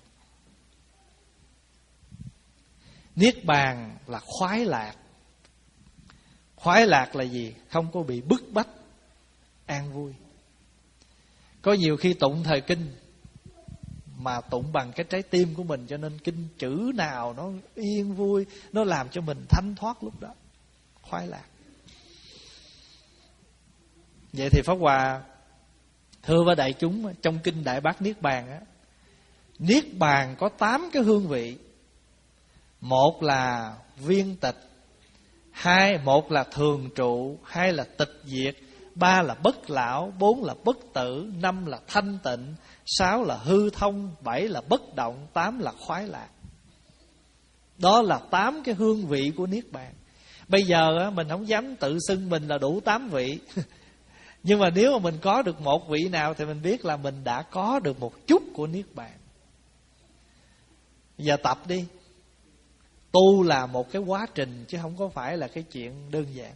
Niết bàn là khoái lạc. Khoái lạc là gì? Không có bị bức bách, an vui. Có nhiều khi tụng thời kinh mà tụng bằng cái trái tim của mình, cho nên kinh chữ nào nó yên vui, nó làm cho mình thanh thoát lúc đó. Khoái lạc. Vậy thì Pháp Hòa thưa với đại chúng, trong kinh Đại Bát Niết Bàn á, Niết Bàn có tám cái hương vị. Một là viên tịch, hai một là thường trụ, hai là tịch diệt, ba là bất lão, bốn là bất tử, năm là thanh tịnh, sáu là hư thông, bảy là bất động, tám là khoái lạc. Đó là tám cái hương vị của Niết Bàn. Bây giờ mình không dám tự xưng mình là đủ tám vị. Nhưng mà nếu mà mình có được một vị nào thì mình biết là mình đã có được một chút của Niết Bàn. Giờ tập đi. Tu là một cái quá trình chứ không có phải là cái chuyện đơn giản.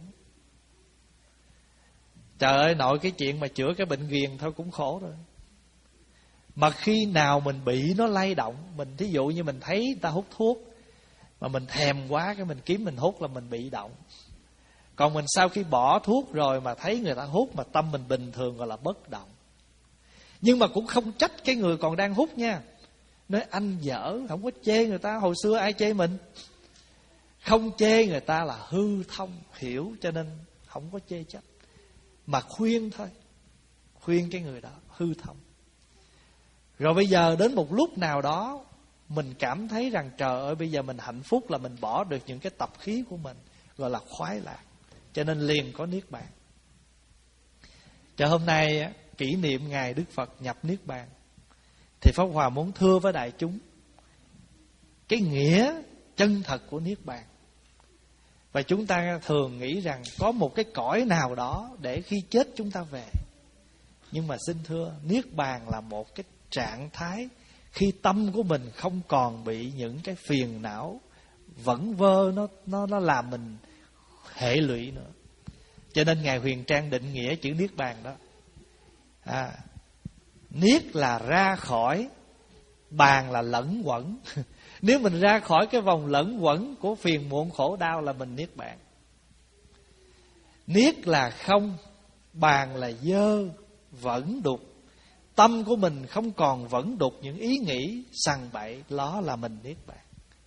Trời ơi, nội cái chuyện mà chữa cái bệnh ghiền thôi cũng khổ rồi. Mà khi nào mình bị nó lay động, mình thí dụ như mình thấy người ta hút thuốc mà mình thèm quá, cái mình kiếm mình hút là mình bị động. Còn mình sau khi bỏ thuốc rồi mà thấy người ta hút mà tâm mình bình thường gọi là bất động. Nhưng mà cũng không trách cái người còn đang hút nha. Nói anh dở, không có chê người ta. Hồi xưa ai chê mình? Không chê người ta là hư thông, hiểu, cho nên không có chê trách. mà khuyên thôi, khuyên cái người đó hư thông. Rồi bây giờ đến một lúc nào đó mình cảm thấy rằng trời ơi, bây giờ mình hạnh phúc là mình bỏ được những cái tập khí của mình, gọi là khoái lạc, cho nên liền có niết bàn. Cho hôm nay kỷ niệm ngày Đức Phật nhập niết bàn, thì Pháp Hòa muốn thưa với đại chúng cái nghĩa chân thật của niết bàn. Và chúng ta thường nghĩ rằng có một cái cõi nào đó để khi chết chúng ta về. Nhưng mà xin thưa, niết bàn là một cái trạng thái khi tâm của mình không còn bị những cái phiền não vẩn vơ nó nó nó làm mình hệ lụy nữa. Cho nên ngài Huyền Trang định nghĩa chữ niết bàn đó. À, niết là ra khỏi, bàn là lẫn quẩn. Nếu mình ra khỏi cái vòng lẫn quẩn của phiền muộn khổ đau là mình niết bàn. Niết là không, bàn là dơ, vẫn đục. Tâm của mình không còn vẫn đục những ý nghĩ sằng bậy, đó là mình niết bàn.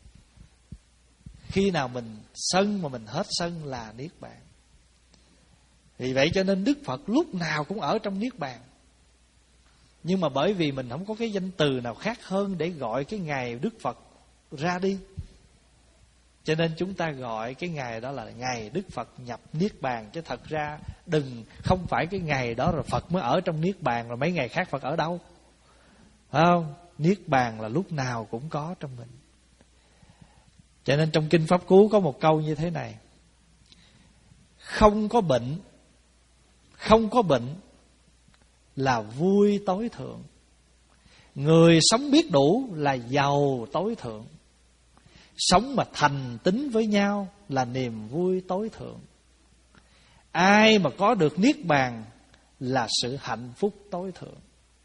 Khi nào mình sân mà mình hết sân là niết bàn. Vì vậy cho nên Đức Phật lúc nào cũng ở trong niết bàn. Nhưng mà bởi vì mình không có cái danh từ nào khác hơn để gọi cái ngày Đức Phật ra đi, cho nên chúng ta gọi cái ngày đó là ngày Đức Phật nhập niết bàn. Chứ thật ra đừng, không phải cái ngày đó rồi Phật mới ở trong niết bàn, rồi mấy ngày khác Phật ở đâu, phải không? Niết bàn là lúc nào cũng có trong mình. Cho nên trong Kinh Pháp Cú có một câu như thế này: không có bệnh, không có bệnh là vui tối thượng. Người sống biết đủ là giàu tối thượng. Sống mà thành tín với nhau là niềm vui tối thượng. Ai mà có được niết bàn là sự hạnh phúc tối thượng.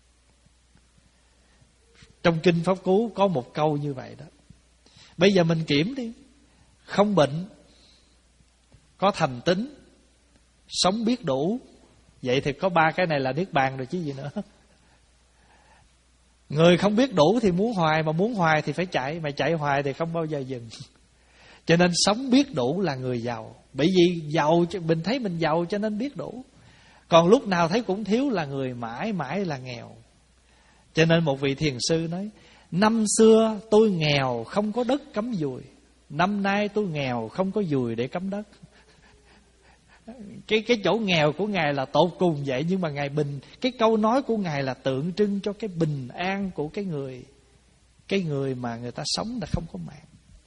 Trong Kinh Pháp Cú có một câu như vậy đó. Bây giờ mình kiểm đi. Không bệnh, có thành tín, sống biết đủ. Vậy thì có ba cái này là niết bàn rồi chứ gì nữa. Người không biết đủ thì muốn hoài, mà muốn hoài thì phải chạy, mà chạy hoài thì không bao giờ dừng. Cho nên sống biết đủ là người giàu. Bởi vì giàu, mình thấy mình giàu cho nên biết đủ. Còn lúc nào thấy cũng thiếu là người mãi mãi là nghèo. Cho nên một vị thiền sư nói: năm xưa tôi nghèo không có đất cắm dùi, năm nay tôi nghèo không có dùi để cắm đất. Cái, cái chỗ nghèo của Ngài là tột cùng vậy. Nhưng mà Ngài bình, cái câu nói của Ngài là tượng trưng cho cái bình an của cái người, cái người mà người ta sống là không có mạng.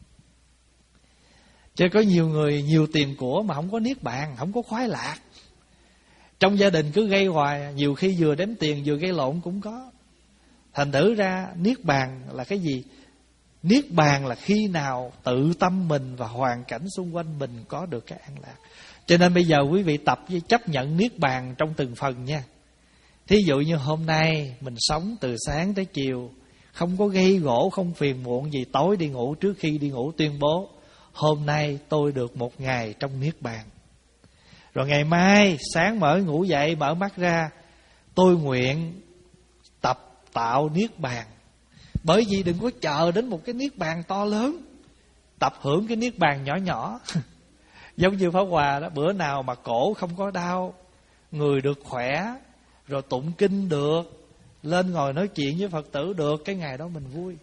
Chứ có nhiều người nhiều tiền của mà không có niết bàn, không có khoái lạc. Trong gia đình cứ gây hoài, nhiều khi vừa đếm tiền vừa gây lộn cũng có. Thành thử ra niết bàn là cái gì? Niết bàn là khi nào tự tâm mình và hoàn cảnh xung quanh mình có được cái an lạc. Cho nên bây giờ quý vị tập với chấp nhận niết bàn trong từng phần nha. Thí dụ như hôm nay mình sống từ sáng tới chiều, không có gây gỗ, không phiền muộn gì. Tối đi ngủ, trước khi đi ngủ tuyên bố: hôm nay tôi được một ngày trong niết bàn. Rồi ngày mai sáng mở ngủ dậy, mở mắt ra, tôi nguyện tập tạo niết bàn. Bởi vì đừng có chờ đến một cái niết bàn to lớn, tập hưởng cái niết bàn nhỏ nhỏ. Giống như Pháp Hòa đó, bữa nào mà cổ không có đau, người được khỏe, rồi tụng kinh được, lên ngồi nói chuyện với Phật tử được, cái ngày đó mình vui.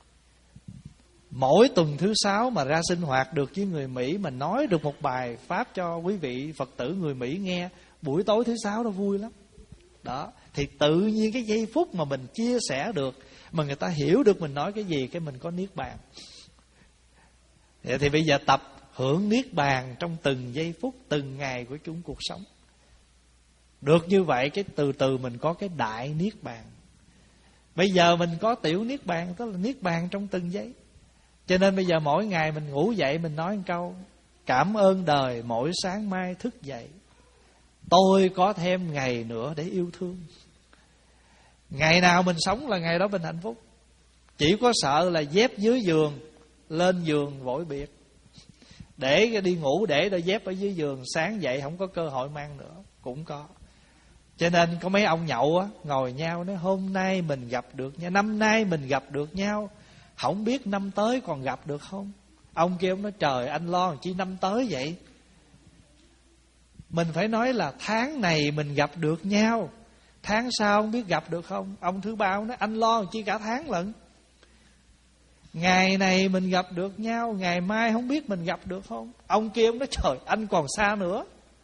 Mỗi tuần thứ sáu mà ra sinh hoạt được với người Mỹ, mà nói được một bài pháp cho quý vị Phật tử người Mỹ nghe, buổi tối thứ sáu đó vui lắm. Đó, thì tự nhiên cái giây phút mà mình chia sẻ được, mà người ta hiểu được mình nói cái gì, cái mình có niết bàn. Vậy thì bây giờ tập hưởng niết bàn trong từng giây phút, từng ngày của chúng cuộc sống. Được như vậy, cái từ từ mình có cái đại niết bàn. Bây giờ mình có tiểu niết bàn, tức là niết bàn trong từng giây. Cho nên bây giờ mỗi ngày mình ngủ dậy mình nói một câu: cảm ơn đời mỗi sáng mai thức dậy, tôi có thêm ngày nữa để yêu thương. Ngày nào mình sống là ngày đó mình hạnh phúc. Chỉ có sợ là dép dưới giường, lên giường vội biệt, để đi ngủ để đôi dép ở dưới giường, sáng dậy không có cơ hội mang nữa, cũng có. Cho nên có mấy ông nhậu á, ngồi nhau nói: hôm nay mình gặp được nhau, năm nay mình gặp được nhau, không biết năm tới còn gặp được không. Ông kia ông nói: trời, anh lo chi năm tới vậy. Mình phải nói là tháng này mình gặp được nhau, tháng sau không biết gặp được không. Ông thứ ba ông nói anh lo chi cả tháng lận. Ngày này mình gặp được nhau, ngày mai không biết mình gặp được không. Ông kia ông nói trời anh còn xa nữa.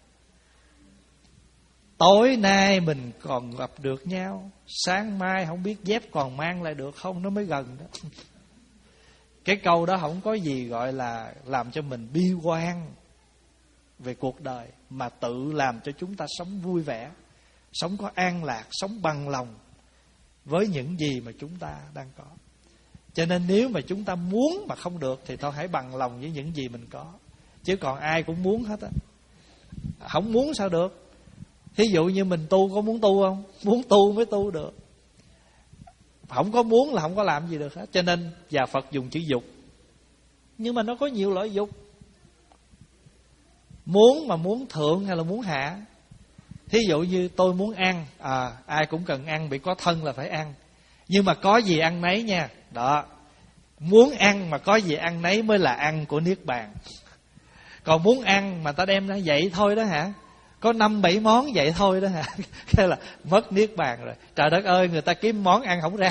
Tối nay mình còn gặp được nhau, sáng mai không biết dép còn mang lại được không, nó mới gần đó. Cái câu đó không có gì gọi là làm cho mình bi quan về cuộc đời, mà tự làm cho chúng ta sống vui vẻ, sống có an lạc, sống bằng lòng với những gì mà chúng ta đang có. Cho nên nếu mà chúng ta muốn mà không được thì thôi hãy bằng lòng với những gì mình có. Chứ còn ai cũng muốn hết á. Không muốn sao được. Thí dụ như mình tu có muốn tu không? Muốn tu mới tu được. Không có muốn là không có làm gì được hết. Cho nên nhà Phật dùng chữ dục. Nhưng mà nó có nhiều loại dục. Muốn mà muốn thượng hay là muốn hạ. Thí dụ như tôi muốn ăn, à, ai cũng cần ăn, bị có thân là phải ăn. Nhưng mà có gì ăn nấy nha. Đó. Muốn ăn mà có gì ăn nấy mới là ăn của Niết Bàn. Còn muốn ăn mà ta đem ra vậy thôi đó hả? Có năm bảy món vậy thôi đó hả? Cái là mất Niết Bàn rồi. Trời đất ơi, người ta kiếm món ăn không ra.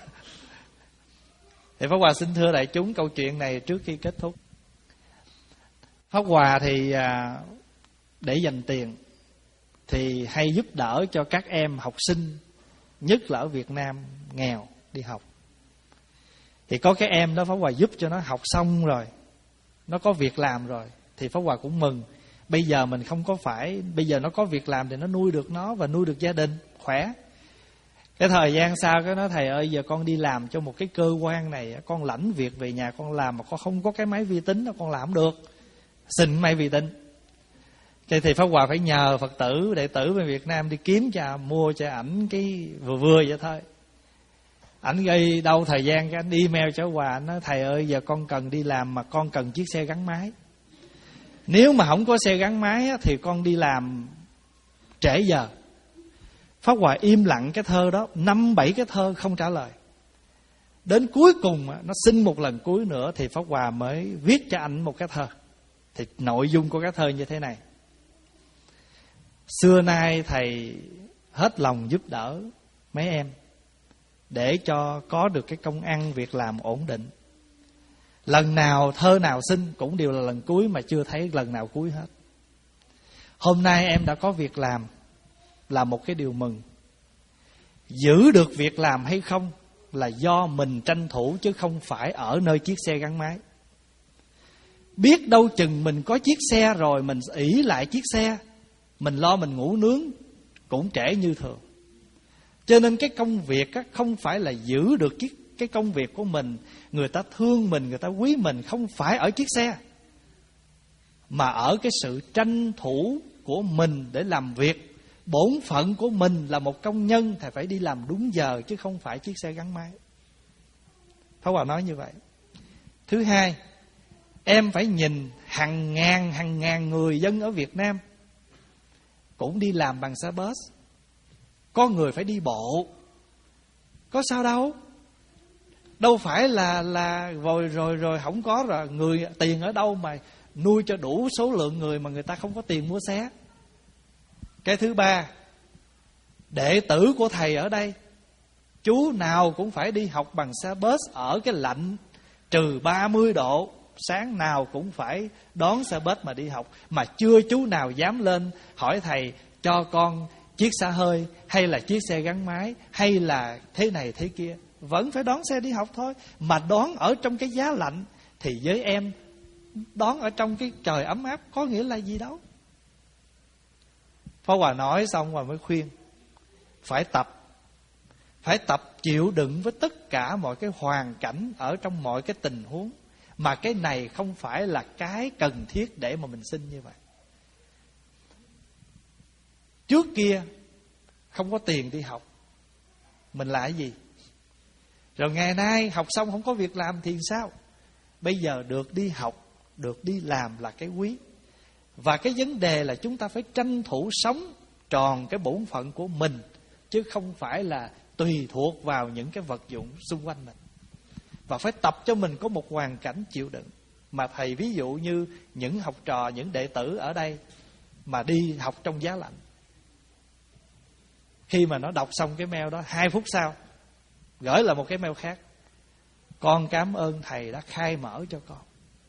Thì Pháp Hòa xin thưa đại chúng câu chuyện này trước khi kết thúc. Pháp Hòa thì để dành tiền thì hay giúp đỡ cho các em học sinh, nhất là ở Việt Nam nghèo đi học. Thì có cái em đó Pháp Hòa giúp cho nó học xong rồi, nó có việc làm rồi, thì Pháp Hòa cũng mừng. Bây giờ mình không có phải, bây giờ nó có việc làm thì nó nuôi được nó và nuôi được gia đình, khỏe. Cái thời gian sau cái nói thầy ơi giờ con đi làm cho một cái cơ quan này, con lãnh việc về nhà con làm mà con không có cái máy vi tính đó, con làm không được. Xin máy vi tính. Cái thì Pháp Hòa phải nhờ Phật tử, đệ tử bên Việt Nam đi kiếm cho, mua cho ảnh cái vừa vừa vậy thôi. Ảnh gây đâu thời gian cái ảnh email cho Hòa, ảnh nói thầy ơi giờ con cần đi làm mà con cần chiếc xe gắn máy. Nếu mà không có xe gắn máy thì con đi làm trễ giờ. Pháp Hòa im lặng cái thơ đó, năm bảy cái thơ không trả lời. Đến cuối cùng nó xin một lần cuối nữa thì Pháp Hòa mới viết cho anh một cái thơ. Thì nội dung của cái thơ như thế này: xưa nay thầy hết lòng giúp đỡ mấy em để cho có được cái công ăn việc làm ổn định. Lần nào thơ nào xin cũng đều là lần cuối mà chưa thấy lần nào cuối hết. Hôm nay em đã có việc làm là một cái điều mừng. Giữ được việc làm hay không là do mình tranh thủ chứ không phải ở nơi chiếc xe gắn máy. Biết đâu chừng mình có chiếc xe rồi mình ỷ lại chiếc xe, mình lo mình ngủ nướng cũng trễ như thường. Cho nên cái công việc á, không phải là giữ được chiếc cái công việc của mình, người ta thương mình, người ta quý mình không phải ở chiếc xe, mà ở cái sự tranh thủ của mình để làm việc. Bổn phận của mình là một công nhân thì phải đi làm đúng giờ chứ không phải chiếc xe gắn máy. Pháp Hòa nói như vậy. Thứ hai, em phải nhìn hàng ngàn hàng ngàn người dân ở Việt Nam cũng đi làm bằng xe bus. Có người phải đi bộ, có sao đâu. Đâu phải là là rồi rồi rồi không có rồi người tiền ở đâu mà nuôi cho đủ số lượng người mà người ta không có tiền mua xe. Cái thứ ba, đệ tử của thầy ở đây chú nào cũng phải đi học bằng xe bus ở cái lạnh trừ ba mươi độ, sáng nào cũng phải đón xe bus mà đi học, mà chưa chú nào dám lên hỏi thầy cho con chiếc xe hơi hay là chiếc xe gắn máy hay là thế này thế kia. Vẫn phải đón xe đi học thôi. Mà đón ở trong cái giá lạnh thì với em đón ở trong cái trời ấm áp có nghĩa là gì đâu. Pháp Hòa nói xong rồi mới khuyên phải tập. Phải tập chịu đựng với tất cả mọi cái hoàn cảnh ở trong mọi cái tình huống. Mà cái này không phải là cái cần thiết để mà mình xin như vậy. Trước kia không có tiền đi học, mình là cái gì? Rồi ngày nay học xong không có việc làm thì sao? Bây giờ được đi học, được đi làm là cái quý. Và cái vấn đề là chúng ta phải tranh thủ sống tròn cái bổn phận của mình, chứ không phải là tùy thuộc vào những cái vật dụng xung quanh mình. Và phải tập cho mình có một hoàn cảnh chịu đựng. Mà thầy ví dụ như những học trò, những đệ tử ở đây mà đi học trong giá lạnh. Khi mà nó đọc xong cái mail đó, hai phút sau gửi lại một cái mail khác: con cảm ơn thầy đã khai mở cho con.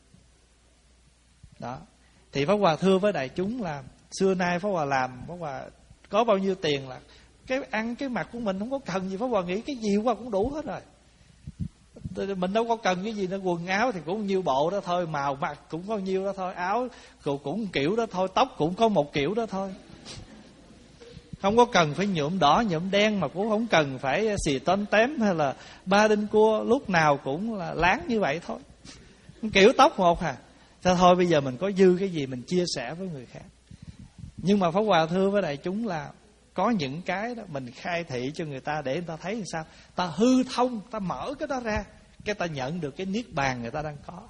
Đó. Thì Pháp Hòa thưa với đại chúng là xưa nay Pháp Hòa làm, Pháp Hòa có bao nhiêu tiền là cái ăn cái mặc của mình không có cần gì. Pháp Hòa nghĩ cái gì qua cũng đủ hết rồi. Mình đâu có cần cái gì nữa. Quần áo thì cũng nhiêu bộ đó thôi, màu mặt cũng có nhiêu đó thôi, áo cũng, cũng kiểu đó thôi, tóc cũng có một kiểu đó thôi. Không có cần phải nhuộm đỏ nhuộm đen, mà cũng không cần phải xì tên tém hay là ba đinh cua, lúc nào cũng là láng như vậy thôi, kiểu tóc một à. Thế thôi bây giờ mình có dư cái gì mình chia sẻ với người khác. Nhưng mà Pháp Hòa thưa với đại chúng là có những cái đó mình khai thị cho người ta để người ta thấy làm sao, ta hư thông, ta mở cái đó ra, cái ta nhận được cái niết bàn người ta đang có.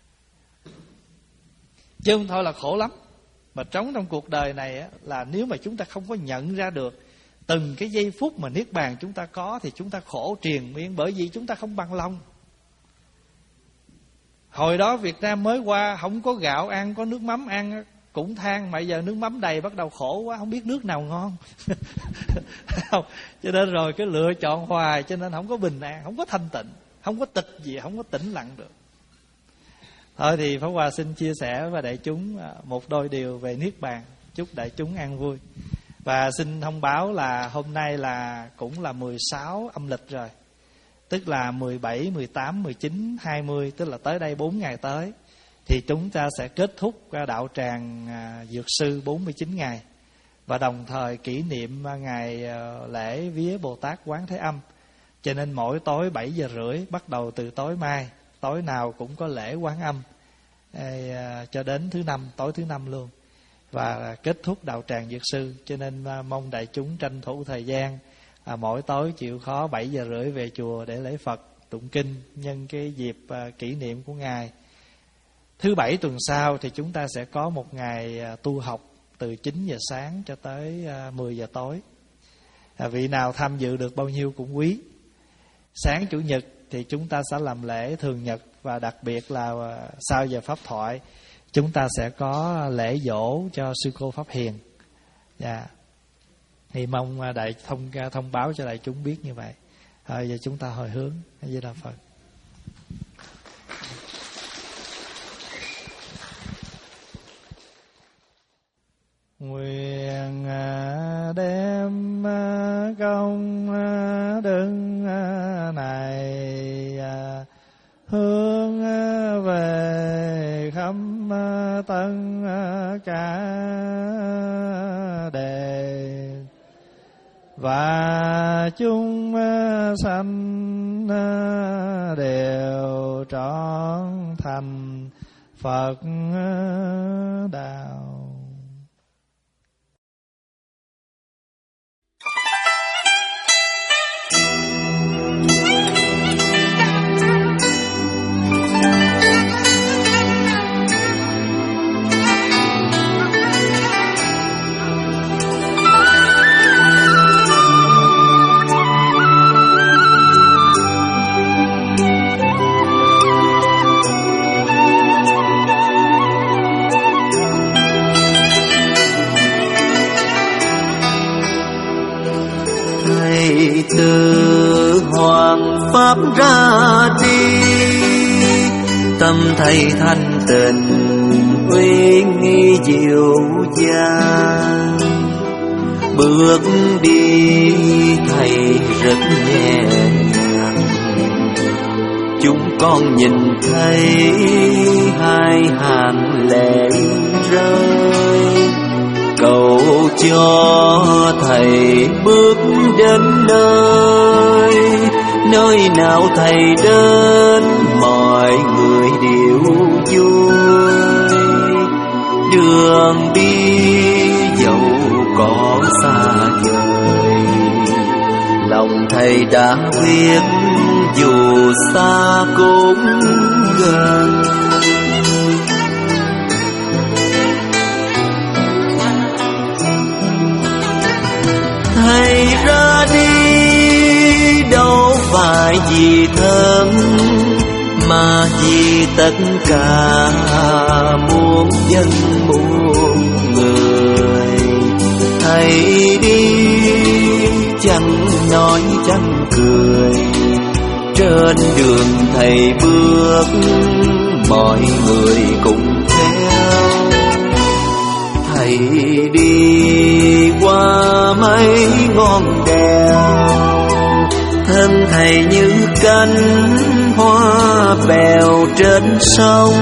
Chứ không thôi là khổ lắm. Mà trống trong cuộc đời này á, là nếu mà chúng ta không có nhận ra được từng cái giây phút mà niết bàn chúng ta có, thì chúng ta khổ triền miên, bởi vì chúng ta không bằng lòng. Hồi đó Việt Nam mới qua, không có gạo ăn, có nước mắm ăn cũng than, mà giờ nước mắm đầy bắt đầu khổ quá, không biết nước nào ngon. Cho nên rồi cái lựa chọn hoài, cho nên không có bình an, không có thanh tịnh, không có tịch gì, không có tĩnh lặng được. Thôi thì Pháp Hòa xin chia sẻ với đại chúng một đôi điều về niết bàn, chúc đại chúng an vui. Và xin thông báo là hôm nay là cũng là mười sáu âm lịch rồi, tức là mười bảy, mười tám, mười chín, hai mươi, tức là tới đây bốn ngày tới thì chúng ta sẽ kết thúc đạo tràng Dược Sư bốn mươi chín ngày, và đồng thời kỷ niệm ngày lễ vía Bồ Tát Quán Thế Âm. Cho nên mỗi tối bảy giờ rưỡi, bắt đầu từ tối mai, tối nào cũng có lễ Quán Âm cho đến thứ năm, tối thứ năm luôn, và kết thúc đạo tràng Dược Sư. Cho nên mong đại chúng tranh thủ thời gian, à, mỗi tối chịu khó bảy giờ rưỡi về chùa để lễ Phật tụng kinh nhân cái dịp à, kỷ niệm của ngài. Thứ bảy tuần sau thì chúng ta sẽ có một ngày à, tu học từ chín giờ sáng cho tới à, mười giờ tối. À, vị nào tham dự được bao nhiêu cũng quý. Sáng chủ nhật thì chúng ta sẽ làm lễ thường nhật, và đặc biệt là à, sau giờ pháp thoại chúng ta sẽ có lễ dỗ cho sư cô Pháp Hiền. Dạ. Yeah. Thì mong đại thông thông báo cho đại chúng biết như vậy. À, giờ chúng ta hồi hướng. A Di Đà Phật. Nguyện đem công đức này hướng về khắp tân cả đề, và chúng sanh đều trọn thành Phật đạo. Từ hoàng pháp ra đi, tâm thầy thanh tịnh uy nghi dịu dàng, bước đi thầy rất nhẹ nhàng. Chúng con nhìn thấy hai hàng lệ rơi, cầu cho thầy bước đến nơi, nơi nào thầy đến mọi người đều vui. Đường đi dẫu có xa vời, lòng thầy đã biết dù xa cũng gần. Thầy ra đi đâu phải vì thân, mà vì tất cả muôn dân muôn người. thầy đi chẳng nói chẳng cười, trên đường thầy bước mọi người cùng theo. Thầy đi qua mấy ngọn đèo, thân thầy như cánh hoa bèo trên sông.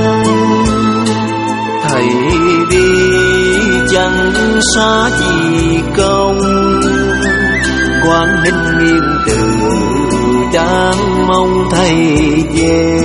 Thầy đi chẳng xa gì công, Quán Ninh Yên Từ đang mong thầy về.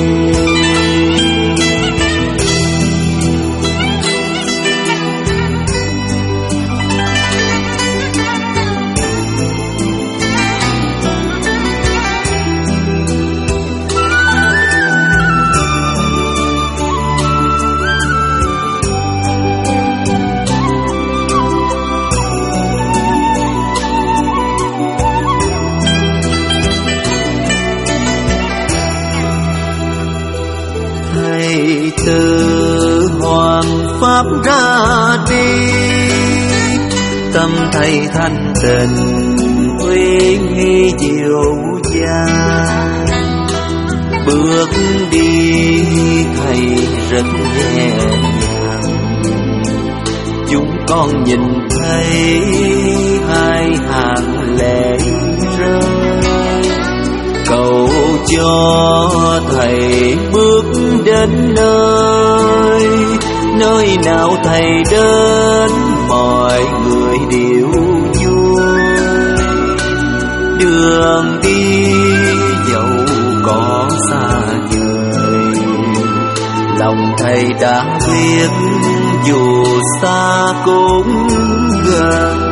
Từ hoàng pháp ra đi, tâm thầy thanh tịnh uy nghi dịu dàng. Bước đi thầy rất nhẹ nhàng, chúng con nhìn thấy hai hàng lệ rơi. Cầu cho thầy bước đến nơi, nơi nào thầy đến mọi người đều vui. Đường đi dẫu có xa vời, lòng thầy đã biết dù xa cũng gần.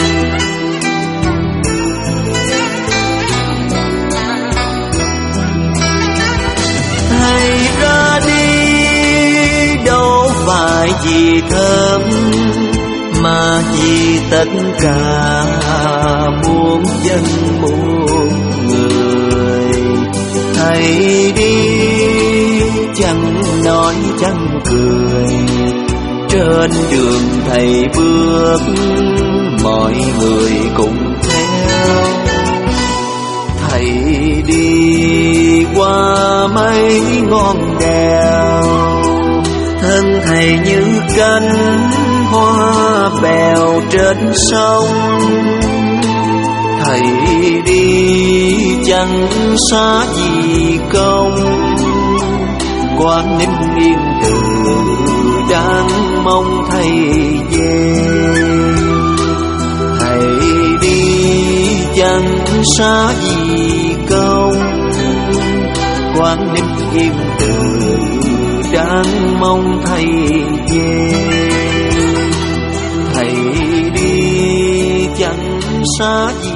Thầy ra đi đâu phải vì thơm, mà vì tất cả muôn dân muôn người. Thầy đi chẳng nói chẳng cười, trên đường thầy bước mọi người cùng theo. Thầy đi qua mấy ngọn đèo, thân thầy như cánh hoa bèo trên sông. Thầy đi chẳng xa gì công, Quán Ninh Yên Từ đang mong thầy về. Thầy đi chẳng xa gì công, Quán Ninh Yên Từ đang mong thầy về. Thầy đi chẳng xa gì